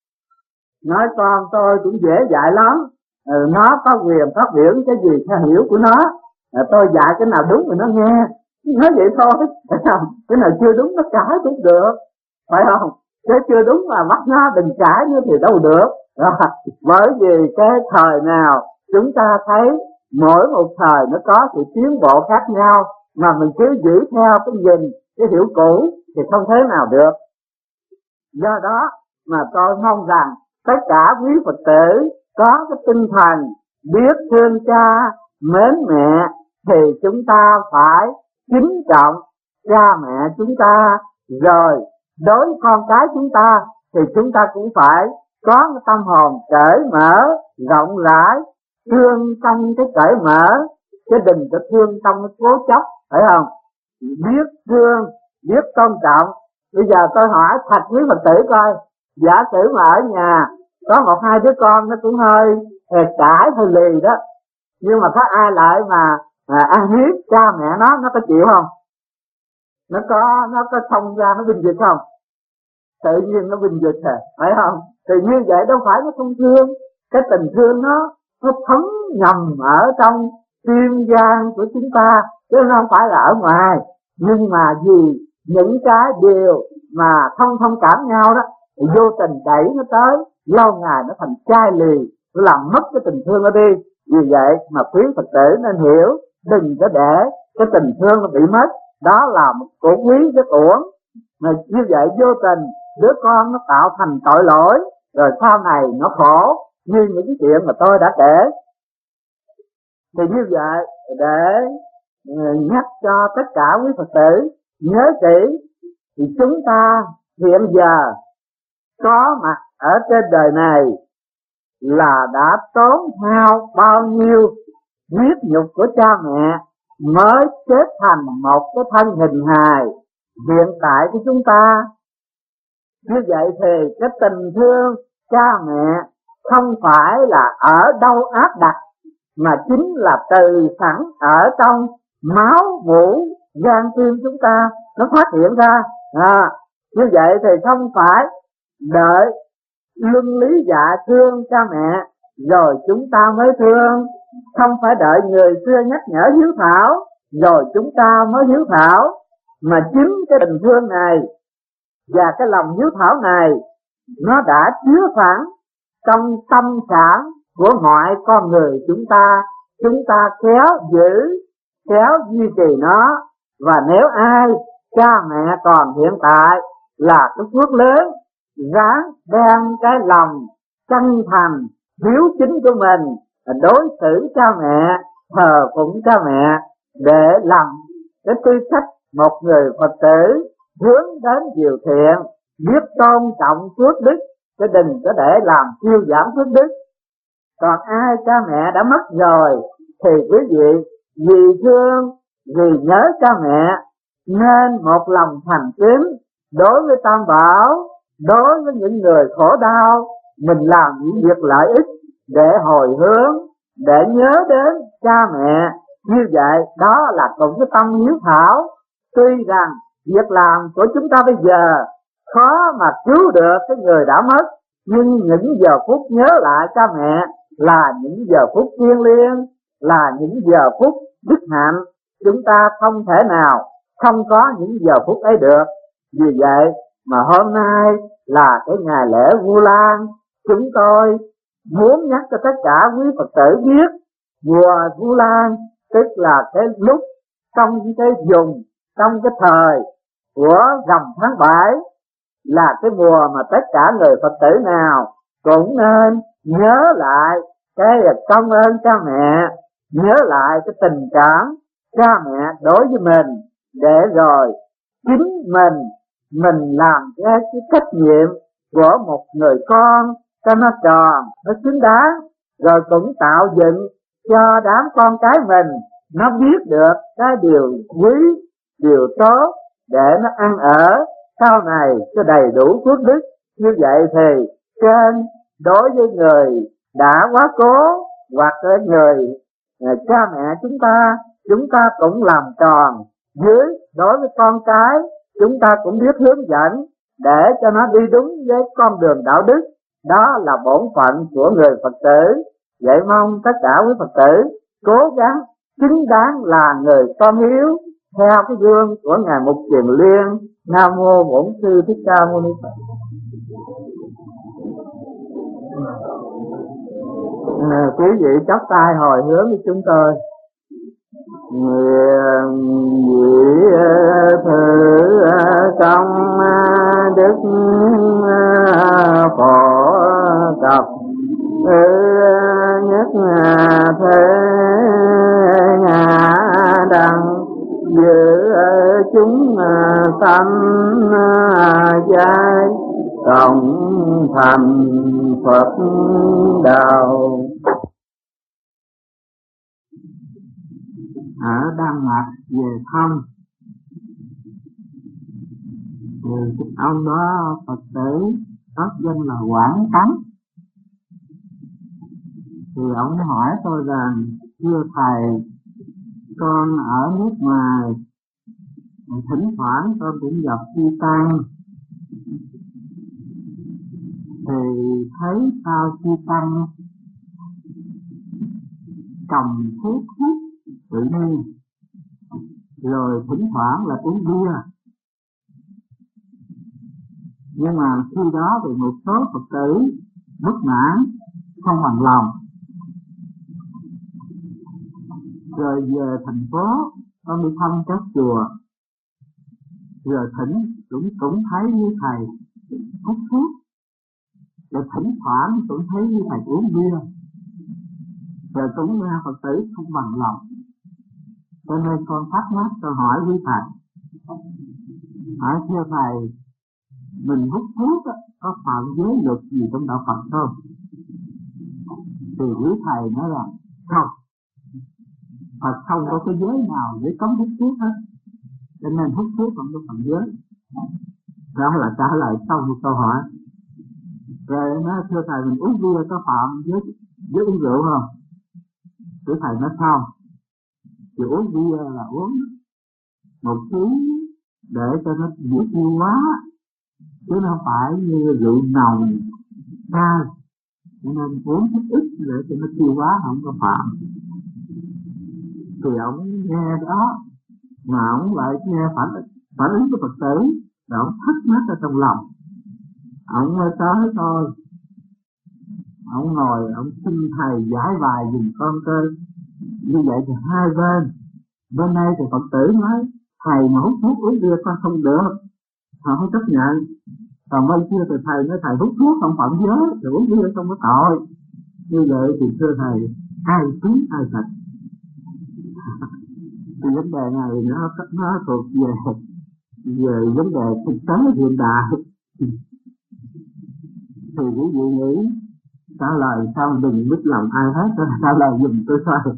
Nói con tôi cũng dễ dạy lắm, ừ, nó có quyền phát biểu cái gì theo hiểu của nó, à, tôi dạy cái nào đúng thì nó nghe, nói vậy thôi, phải không? Cái nào chưa đúng nó cãi cũng được, phải không? Cái chưa đúng mà bắt nó đừng cãi nữa thì đâu được. Rồi, bởi vì cái thời nào chúng ta thấy mỗi một thời nó có sự tiến bộ khác nhau, mà mình cứ giữ theo cái nhìn, cái hiểu cũ thì không thế nào được. Do đó mà tôi mong rằng tất cả quý Phật tử có cái tinh thần biết thương cha, mến mẹ, thì chúng ta phải kính trọng cha mẹ chúng ta, rồi đối với con cái chúng ta thì chúng ta cũng phải có cái tâm hồn cởi mở, rộng rãi, thương trong cái cởi mở, chứ đừng có thương trong cái cố chấp, phải không? Biết thương, biết tôn trọng. Bây giờ tôi hỏi thật quý Phật tử coi, giả sử mà ở nhà có một hai đứa con nó cũng hơi cãi hơi lì đó, nhưng mà có ai lại mà à, ăn hiếp cha mẹ nó, nó có chịu không? Nó có nó có xông ra nó bình vực không? Tự nhiên nó bình vực à, phải không? Thì như vậy đâu phải nó không thương, cái tình thương nó nó thấm nhầm ở trong tim gan của chúng ta, chứ nó không phải là ở ngoài. Nhưng mà vì những cái điều mà thông thông cảm nhau đó, vô tình đẩy nó tới, lâu ngày nó thành chai lì, nó làm mất cái tình thương nó đi. Vì vậy mà quý Phật tử nên hiểu, đừng có để cái tình thương nó bị mất, đó là một cổ quý rất uổng. Mà như vậy vô tình đứa con nó tạo thành tội lỗi, rồi sau này nó khổ như những cái chuyện mà tôi đã kể. Thì như vậy để nhắc cho tất cả quý Phật tử nhớ kỹ, thì chúng ta hiện giờ có mặt ở trên đời này là đã tốn hao bao nhiêu huyết nhục của cha mẹ mới kết thành một cái thân hình hài hiện tại của chúng ta. Như vậy thì cái tình thương cha mẹ không phải là ở đâu áp đặt, mà chính là từ sẵn ở trong máu mủ gan tim chúng ta nó phát hiện ra. À, như vậy thì không phải đợi luân lý dạ thương cha mẹ rồi chúng ta mới thương, không phải đợi người xưa nhắc nhở hiếu thảo rồi chúng ta mới hiếu thảo, mà chính cái tình thương này và cái lòng hiếu thảo này nó đã chứa sẵn trong tâm sản của mọi con người chúng ta. Chúng ta khéo giữ, khéo duy trì nó. Và nếu ai, cha mẹ còn hiện tại là cái phước lớn, ráng đem cái lòng chân thành, hiếu chính của mình đối xử cha mẹ, thờ phụng cha mẹ, để làm cái tư cách một người Phật tử hướng đến điều thiện, biết tôn trọng phước đức, chứ đừng có để làm tiêu giảm phước đức. Còn ai cha mẹ đã mất rồi thì quý vị vì thương, vì nhớ cha mẹ nên một lòng thành kính đối với Tam Bảo, đối với những người khổ đau, mình làm những việc lợi ích để hồi hướng, để nhớ đến cha mẹ. Như vậy đó là cũng cái tâm hiếu thảo. Tuy rằng việc làm của chúng ta bây giờ khó mà cứu được cái người đã mất, nhưng những giờ phút nhớ lại cha mẹ là những giờ phút thiêng liêng, là những giờ phút đức hạnh. Chúng ta không thể nào không có những giờ phút ấy được. Vì vậy mà hôm nay là cái ngày lễ Vu Lan, chúng tôi muốn nhắc cho tất cả quý Phật tử biết mùa Vu Lan tức là cái lúc trong cái vùng, trong cái thời của rằm tháng bảy, là cái mùa mà tất cả người Phật tử nào cũng nên nhớ lại cái công ơn cha mẹ, nhớ lại cái tình cảm cha mẹ đối với mình, để rồi chính mình mình làm cái, cái trách nhiệm của một người con cho nó tròn, nó xứng đáng, rồi cũng tạo dựng cho đám con cái mình nó biết được cái điều quý, điều tốt để nó ăn ở sau này cho đầy đủ phước đức. Như vậy thì trên đối với người đã quá cố hoặc là người cha mẹ chúng ta, chúng ta cũng làm tròn. Dưới đối với con cái, chúng ta cũng biết hướng dẫn để cho nó đi đúng với con đường đạo đức. Đó là bổn phận của người Phật tử. Vậy mong tất cả quý Phật tử cố gắng chính đáng là người con hiếu theo cái gương của Ngài Mục Kiền Liên. Nam mô Bổn Sư Thích Ca Mâu Ni Phật. À, quý vị chắp tay hồi hướng với chúng tôi. Nguyện vị thử công đức phổ cập nhất thế ngã đăng, giữ chúng sanh giai cộng thành Phật đạo. Ở Đan Mạch về thăm thì ông đó Phật tử có danh là Quảng Tấn. Thì ông hỏi tôi rằng: thưa thầy, con ở nước ngoài, thỉnh thoảng con cũng gặp chư tăng, thì thấy sao chư tăng cầm thuốc hút tự nhiên, rồi thỉnh thoảng là uống bia. Nhưng mà khi đó thì một số Phật tử bất mãn, không bằng lòng, rồi về thành phố con đi thăm các chùa, rồi thỉnh cũng cũng thấy như thầy hút thuốc, rồi thỉnh thoảng cũng thấy như thầy uống bia, rồi cũng nghe Phật tử không bằng lòng. Cho nên con thắc mắc, con hỏi với thầy: hỏi thưa thầy, mình hút thuốc á, có phạm giới luật gì trong đạo Phật không? Thì quý thầy nói là không, Phật không có cái giới nào để cấm hút thuốc hết, cho nên hút thuốc không có phạm giới. Đó là trả lời xong một câu hỏi. Rồi nói: thưa thầy, mình uống bia có phạm giới, giới uống rượu không? Quý thầy nói không, thì uống bia là uống một thứ để cho nó dễ tiêu hóa, chứ nó không phải như rượu nồng cay, cho nên uống chút ít để cho nó tiêu hóa, không có phạm. Thì ông nghe đó mà ông lại nghe phản phản ứng của Phật tử, rồi ông thắc mắc ở trong lòng. Ông mới tới thôi, Ông ngồi ông xin thầy giải bài giùm con tôi. Như vậy thì hai bên, bên đây thì Phật tử nói thầy mà hút thuốc uống bia con không được, họ không chấp nhận. Còn bên kia thì thầy nói thầy hút thuốc không phạm giới, rồi uống bia không có tội. Như vậy thì thưa thầy, ai đúng ai thật? Thì vấn đề này nó nó thuộc về về vấn đề thực tế hiện đại. Thì quý vị nghĩ trả lời sao đừng biết lòng ai hết, trả lời giùm tôi thôi.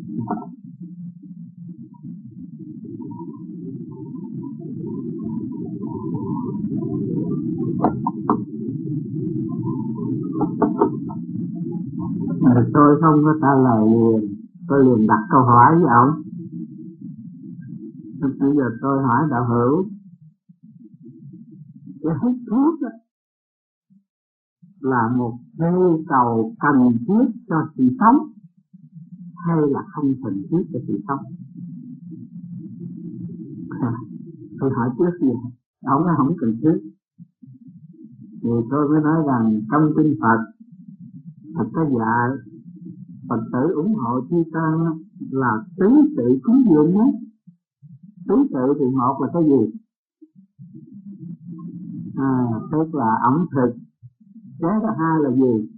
Tôi không có trả lời liền, tôi liền đặt câu hỏi với ông. Bây giờ tôi hỏi đạo hữu, cái hút thuốc đó là một nhu cầu cần thiết cho sự sống hay là không cần thiết cho sự sống? À, tôi hỏi trước gì? Ông nói không cần thiết. Thì tôi mới nói rằng trong kinh Phật, Phật có dạy Phật tử ủng hộ chư tăng là tứ sự cúng dường nhé. Tứ sự thì một là cái gì? À, tức là ẩm thực. Cái thứ hai là gì?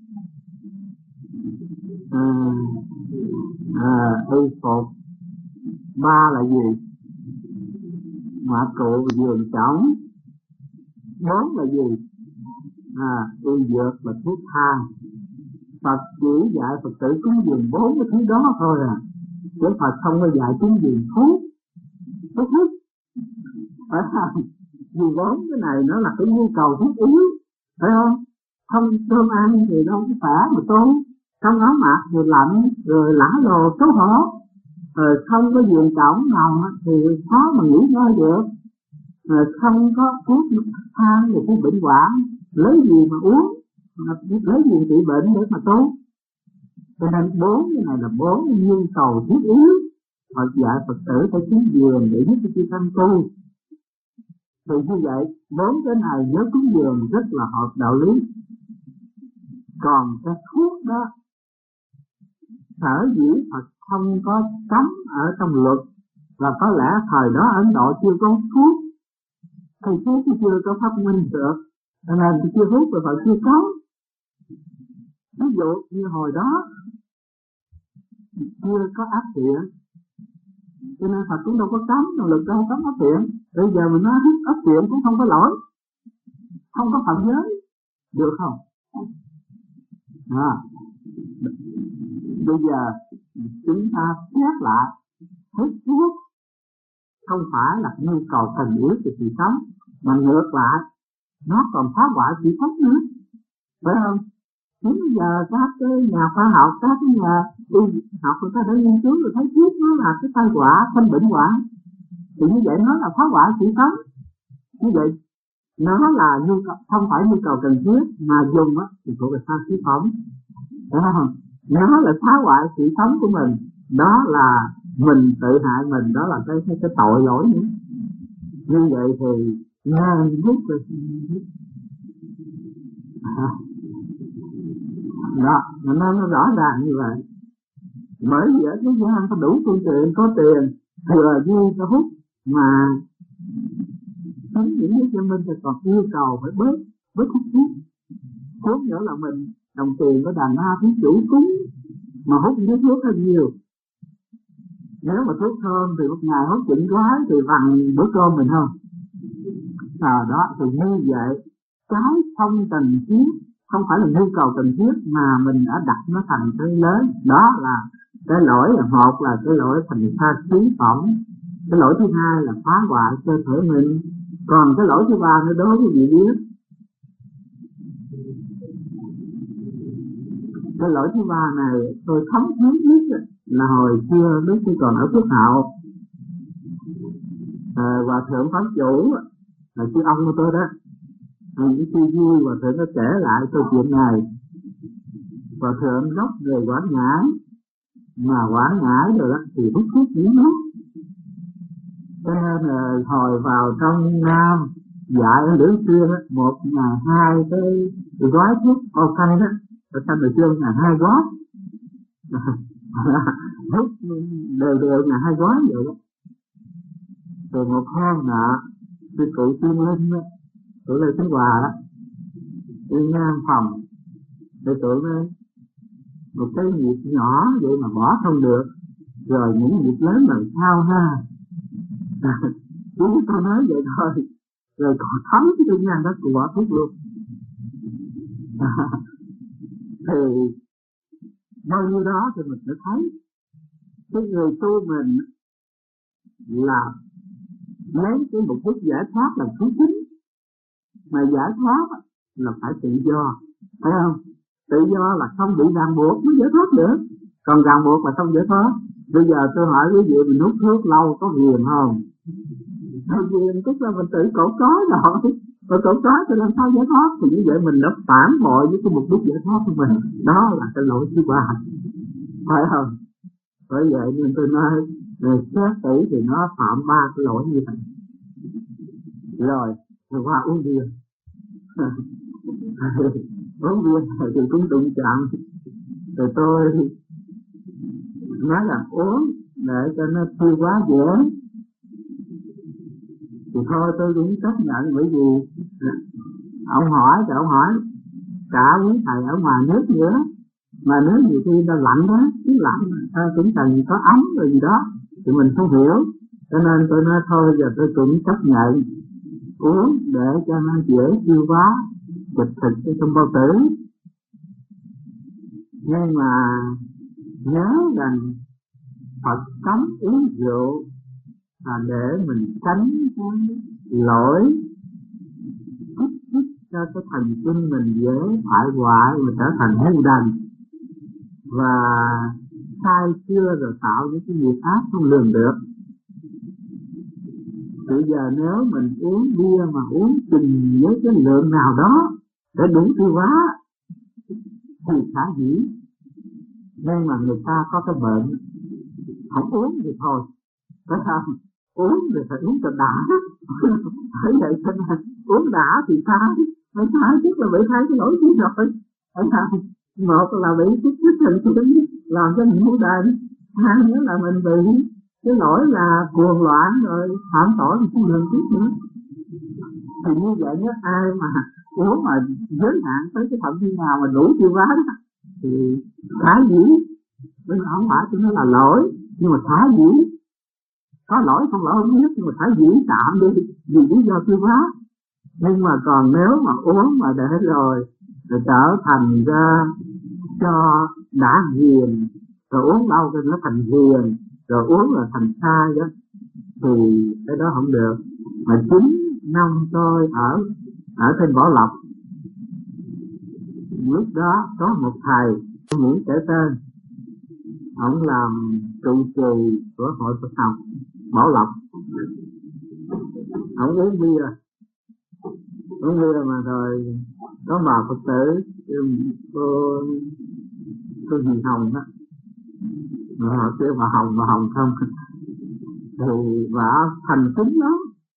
À, à, y phục. Ba là gì? Mạ cụ giường trống. Bốn là gì? À, y dược và thuốc thang. Phật chỉ dạy Phật tử cúng dường bốn cái thứ đó thôi à. Chứ Phật không có dạy cúng dường thuốc. Thuốc hút. Phải không? Vì bốn cái này nó là cái nhu cầu thiết yếu. Phải không? Không cơm ăn thì đâu có phải mà tu. Không áo mặc thì lạnh, rồi lã lồ xấu hổ. Rồi không có giường cổng nào thì khó mà nghỉ ngơi được. Rồi không có thuốc thang thì cái bệnh hoạn lấy gì mà uống, lấy gì trị bệnh để mà tu. Cho nên bốn cái này là bốn nhu cầu thiết yếu. Phật dạy Phật tử phải cúng dường để giúp cho chư tăng tu. Thì như vậy bốn cái này nếu cúng dường rất là hợp đạo lý. Còn cái thuốc đó, sở dĩ Phật không có cấm ở trong luật, và có lẽ thời đó Ấn Độ chưa có thuốc, thì thuốc chưa có phát minh được, cho nên chưa thuốc rồi Phật chưa cấm. Ví dụ như hồi đó chưa có áp thiện, cho nên Phật cũng đâu có cấm, trong luật đâu cấm áp thiện. Bây giờ mình nói áp thiện cũng không có lỗi, không có phạm giới, được không? À, bây giờ chúng ta xét lại, hút thuốc không phải là nhu cầu cần yếu cho sự sống, mà ngược lại nó còn phá hoại sự sống nữa, phải không? Đến bây giờ các cái nhà khoa học, các cái nhà y học người ta đã nghiên cứu rồi thấy thuốc nó là cái tai họa, sanh bệnh hoạn, thì như vậy nó là phá hoại sự sống. Như vậy nó là nhu cầu, không phải nhu cầu cần thiết, mà dùng á thì cũng là pha khí phẩm, phải không? Nó là phá hoại sự sống của mình, đó là mình tự hại mình, đó là cái cái, cái tội lỗi nữa. Như vậy thì ngang hút rồi à, đó, nó, nó rõ ràng như vậy. Bởi vì ở thế gian có đủ phương tiện, có tiền, thừa dư cho hút, mà đến những cái cho mình thì còn yêu cầu phải bớt, bớt hút thuốc. Thuốc nữa là mình đồng tiền có đàn na thí chủ cúng, mà hút những thuốc hơi nhiều. Nếu mà thuốc thơm thì một ngày hút chỉnh gói thì bằng bữa cơm mình không? À đó, thì như vậy cái không cần thiết, không phải là nhu cầu cần thiết mà mình đã đặt nó thành cái lớn. Đó là cái lỗi là một là cái lỗi thành pha khí phẩm, cái lỗi thứ hai là phá hoại cơ thể mình, còn cái lỗi thứ ba nữa đối với vị biết. Cái lỗi thứ ba này tôi thấm thấm nhất là hồi xưa lúc tôi còn ở Phước Hậu, à, Hòa thượng Pháp Chủ là sư ông của tôi đó, những khi vui Hòa thượng nó kể lại câu chuyện này. Hòa thượng gốc người Quảng Ngãi, mà Quảng Ngãi rồi đó thì hút thuốc nhiều lắm. Cho nên là hồi vào trong Nam dạy ở Lưỡng Xuyên á, một ngày hai cái gói thuốc ô cay đó, Ở sanh được chưa là hai gót, hút đều đều là hai gót vậy đó. Rồi một hôm nọ sư cụ Tiên Linh đó, cụ Lê Tấn Hòa đó, đi ngang phòng, để tụi nó một cái việc nhỏ vậy mà bỏ không được, rồi những việc lớn làm sao ha. Chú tôi nói vậy thôi, rồi còn thấm cái tư ngang đó cụ bỏ thuốc luôn. Thì bao nhiêu đó thì mình sẽ thấy cái người tu mình là lấy cái mục đích giải thoát là thứ chính, mà giải thoát là phải tự do, phải không? Tự do là không bị ràng buộc mới giải thoát được, còn ràng buộc là không giải thoát. Bây giờ tôi hỏi quý vị, mình hút thuốc lâu có ghiền không? Không ghiền, tức là mình tự cổ trói rồi, rồi cổ trói thì làm sao giải thoát? Thì như vậy mình đã phản bội với cái mục đích giải thoát của mình, đó là cái lỗi thứ ba, phải không? Bởi vậy nên tôi nói xét tử thì nó phạm ba cái lỗi như vậy. Rồi rồi qua uống bia. Uống bia thì cũng đụng chạm. Rồi tôi nói là uống để cho nó tiêu hóa dễ. Thì thôi tôi cũng chấp nhận, bởi vì ông hỏi thì ông hỏi cả quý thầy ở ngoài nước nữa, mà nếu nhiều khi ta lạnh đó, chứ lạnh ta cũng cần có ấm rồi gì đó, thì mình không hiểu. Cho nên tôi nói thôi giờ tôi cũng chấp nhận uống để cho nó dễ tiêu hóa thịt thịt trong bao tử. Nhưng mà nhớ rằng Phật cấm uống rượu là để mình tránh cái lỗi kích thích cho cái thần kinh mình dễ bại hoại và trở thành ngu đần, và sai chưa rồi tạo những cái nghiệp ác không lường được. Bây giờ nếu mình uống bia mà uống chừng với cái lượng nào đó để đủ tiêu hóa thì khả dĩ. Nhưng mà người ta có cái bệnh không uống thì thôi, phải không? Uống thì phải uống cho đã. Bởi vậy cho nên uống đã thì sai, phải sai tức là bị sai cái lỗi chứ rồi, phải không? Một là bị kích thích thần kinh làm cho mình ngu đần, hai nữa là mình bị cái lỗi là cuồng loạn rồi phạm tội thì không lường trước nữa. Thì như vậy nhớ ai mà uống mà giới hạn tới cái phạm vi nào mà đủ tiêu hóa thì khả dĩ, nên là không phải cho nó là lỗi, nhưng mà khả dĩ có lỗi không lỗi không biết, nhưng mà khả dĩ tạm đi vì lý do tiêu hóa. Nhưng mà còn nếu mà uống mà để rồi rồi trở thành ra cho đã ghiền, rồi uống đâu cho nó thành ghiền, rồi uống là thành sai đó, thì cái đó không được. Mà chính năm tôi ở ở trên Bảo Lộc, lúc đó có một thầy tôi muốn kể tên, ông làm trụ trì của hội Phật học Bảo Lộc. Ông uống bia uống bia mà rồi có bà Phật tử cô cô Dì Hồng đó, mà họ kêu bà Hồng bà Hồng không, thì bà thành kính lắm,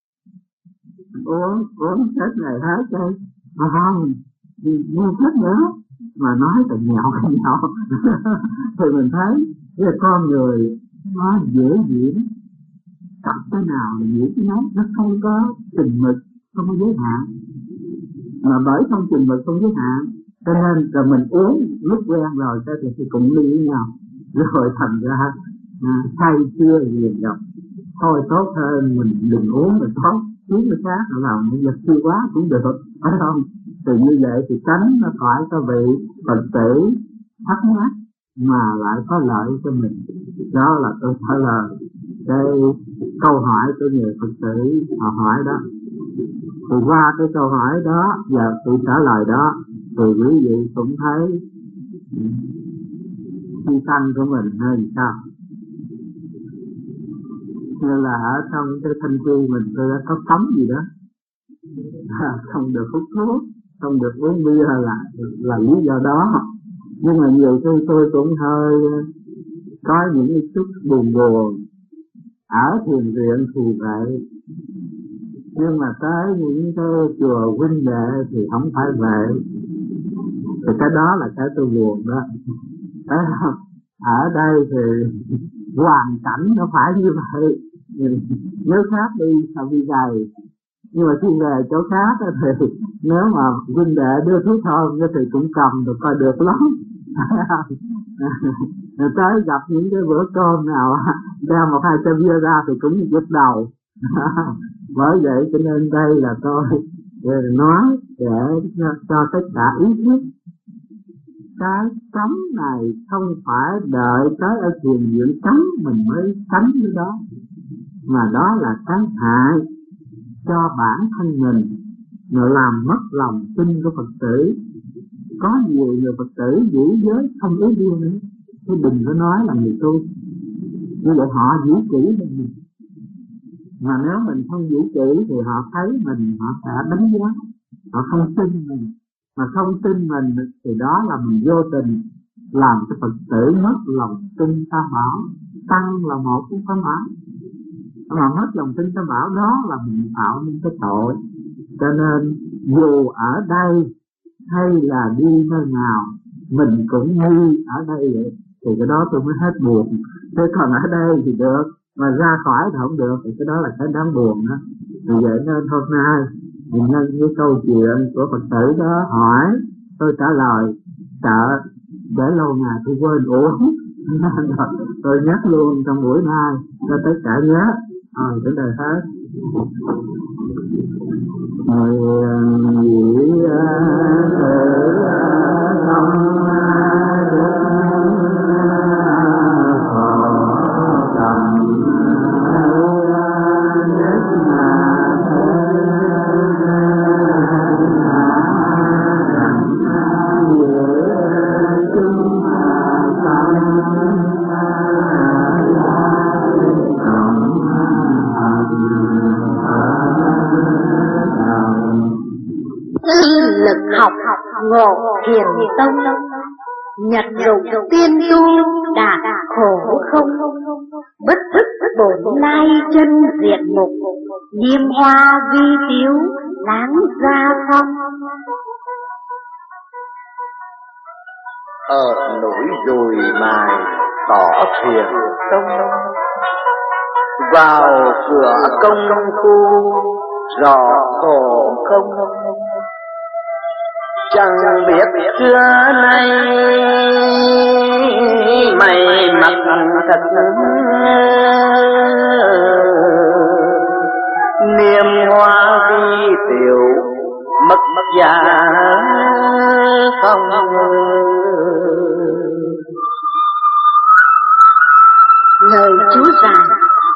uống uống hết ngày hết chơi mà không mua hết nữa, mà nói từ nhạo cái nhạo. Thì mình thấy cái con người nó dễ diễn tập cái nào là diễn cái đó, nó không có trình mực, không có giới hạn. Mà bởi không trình mực không giới hạn cho nên là mình uống lúc quen rồi thì, thì cũng đi với nhau, rồi thành ra à, say chưa liền gặp. Thôi tốt hơn mình đừng uống rồi tốt, uống cái khác là làm một vật tiêu hóa cũng được, phải không? Thì như vậy thì tránh nó khỏi có vị Phật tử thắc mắc mà lại có lợi cho mình. Đó là tôi trả lời cái câu hỏi của người Phật tử họ hỏi đó. Thì qua cái câu hỏi đó, giờ tôi trả lời đó, thì quý vị cũng thấy chi tăng của mình hơn sao. Như là ở trong cái thanh quy mình tôi đã có cấm gì đó, không được hút thuốc, không được uống bia là là lý do đó. Nhưng mà nhiều khi tôi cũng hơi có những cái chút buồn buồn. Ở thiền viện thì vậy, nhưng mà tới những cái chùa huynh đệ thì không phải vậy. Thì cái đó là cái tôi buồn đó. Ở đây thì hoàn cảnh nó phải như vậy. Nếu khác đi sao đi dày. Nhưng mà khi về chỗ khác thì nếu mà huynh đệ đưa thuốc thơm thì cũng cầm được coi được lắm. Rồi tới gặp những cái bữa cơm nào đem một hai chai bia ra thì cũng nhức đầu. Bởi vậy cho nên đây là tôi nói để cho tất cả ý thức cái cấm này không phải đợi tới ở thiền viện cấm mình mới cấm cái đó, mà đó là cái hại cho bản thân mình, nó làm mất lòng tin của Phật tử. Có nhiều người Phật tử giữ giới không ý điên nữa, chứ đừng có nói là người tu. Như vậy họ giữ kỹ mình, mà nếu mình không giữ kỹ thì họ thấy mình, họ sẽ đánh giá, họ không tin mình. Mà không tin mình thì đó là mình vô tình làm cho Phật tử mất lòng tin Tam Bảo. Tăng là một cũng Tam Bảo, mà mất lòng tin Tam Bảo đó là mình tạo nên cái tội. Cho nên dù ở đây hay là đi nơi nào mình cũng nghi ở đây vậy, thì cái đó tôi mới hết buồn. Thế còn ở đây thì được, mà ra khỏi thì không được, thì cái đó là cái đáng buồn đó. Vì vậy nên hôm nay mình nhân cái câu chuyện của Phật tử đó hỏi, tôi trả lời sợ để lâu ngày tôi quên uống. Tôi nhắc luôn trong buổi nay cho tất cả nhớ. Rồi đến đây hết. Rồi vị lực học ngộ thiền tông, nhật dụng tiên tu đạt khổ không, bất thức bổn lai chân diệt mục, điềm hoa vi tiếu láng gia phong. Ở núi Dùi Mài có thiền tông, vào cửa công phu rõ khổ không, chẳng biết xưa nay mày mặc thật niềm hoa vi tiểu mất mất giá không. Lời chú giải: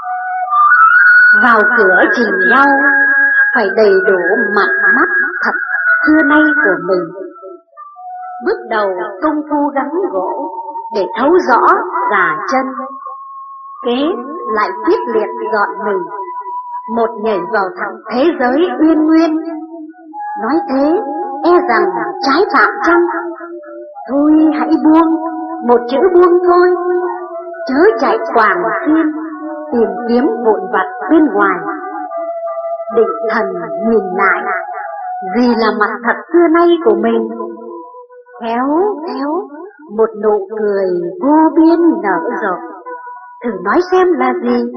vào cửa trình nhau phải đầy đủ mặt mắt thật xưa nay của mình. Bước đầu công phu gắn gỗ để thấu rõ giả chân, kế lại quyết liệt dọn mình, một nhảy vào thẳng thế giới uyên nguyên. Nói thế e rằng trái phạm chăng? Thôi hãy buông, một chữ buông thôi, chớ chạy quàng xiên tìm kiếm vụn vặt bên ngoài. Định thần nhìn lại, gì là mặt thật xưa nay của mình? Khéo khéo một nụ cười vô biên nở rộ, thử nói xem là gì?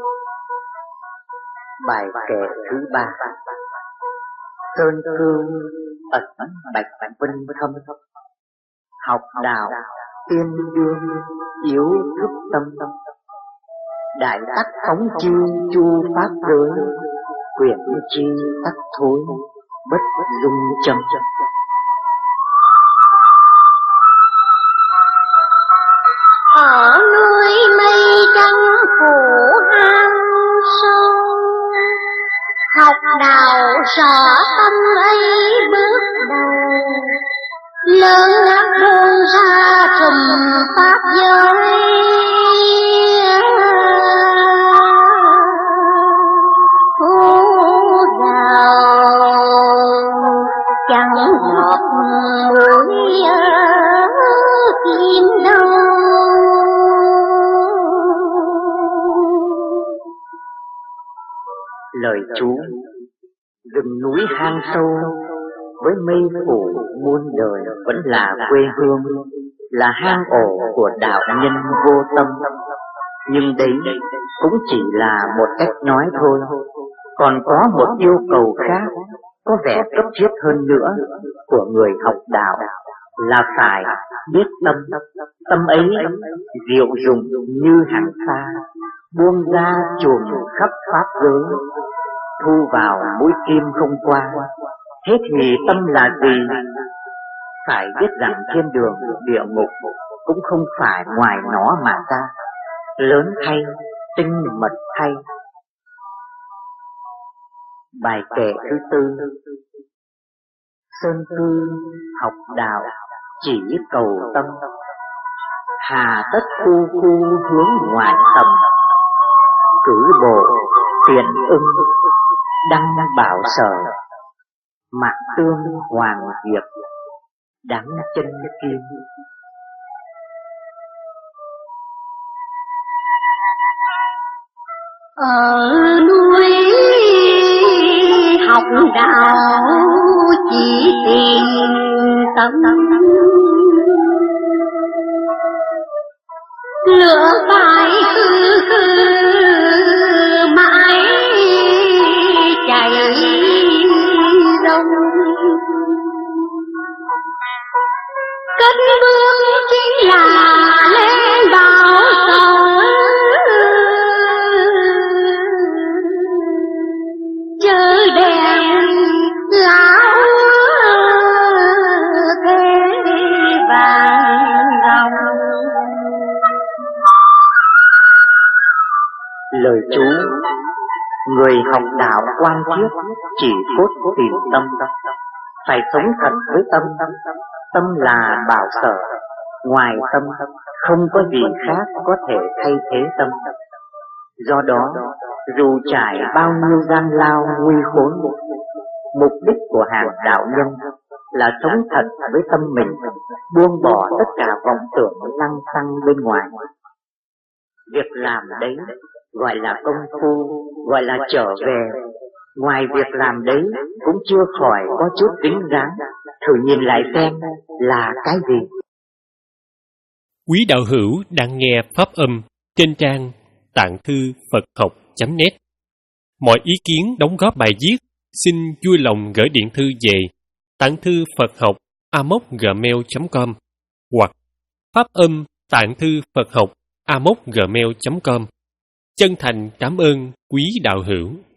Bài kệ thứ ba: Sơn cương ẩn bạch vinh thâm, học đạo tiên đương yếu thức tâm, đại tắc phóng chi chu pháp giới, quyển chi tắc thối bất dung châm. Ở núi mây trắng phủ hang sâu, học đạo rõ tâm ấy bước đầu, lớn ác buông ra trùm pháp giới, phú đạo chẳng lọt mũi kim đâu. Lời chú: rừng núi hang sâu, với mây phủ muôn đời vẫn là quê hương, là hang ổ của đạo nhân vô tâm. Nhưng đấy cũng chỉ là một cách nói thôi, còn có một yêu cầu khác có vẻ cấp thiết hơn nữa của người học đạo, là phải biết tâm. Tâm ấy diệu dụng như hàng xa, buông ra chuồng khắp pháp giới, thu vào mũi kim không qua. Thế thì tâm là gì? Phải biết rằng thiên đường địa ngục cũng không phải ngoài nó mà ra. Lớn thay, tinh mật thay. Bài kệ thứ tư. Sơn cư học đạo chỉ cầu tâm, hà tất khu khu hướng ngoại tầm. Cử bộ tiện ưng đăng bảo sở, mạc tương hoàng diệp đáng chân kim. Ở núi học đạo chỉ tìm tâm, lửa phải khư khư mãi chạy rông. Cất bước chính là lên bảo sở, chớ đèn lão thế vàng ròng. Lời chú: người học đạo quan chiết chỉ cốt tìm tâm, phải sống thật với tâm. Tâm là bảo sở, ngoài tâm không có gì khác có thể thay thế tâm. Do đó, dù trải bao nhiêu gian lao nguy khốn, mục đích của hàng đạo nhân là sống thật với tâm mình, buông bỏ tất cả vọng tưởng lăng xăng bên ngoài. Việc làm đấy gọi là công phu, gọi là trở về. Ngoài việc làm đấy cũng chưa khỏi có chút dính dáng. Thử nhìn lại xem là cái gì. Quý đạo hữu đang nghe pháp âm trên trang tạng thư Phật học chấm net. Mọi ý kiến đóng góp bài viết xin vui lòng gửi điện thư về tạng thư Phật học a mốc gmail chấm com hoặc pháp âm tạng thư Phật học a mốc gmail chấm com. Chân thành cảm ơn quý đạo hữu.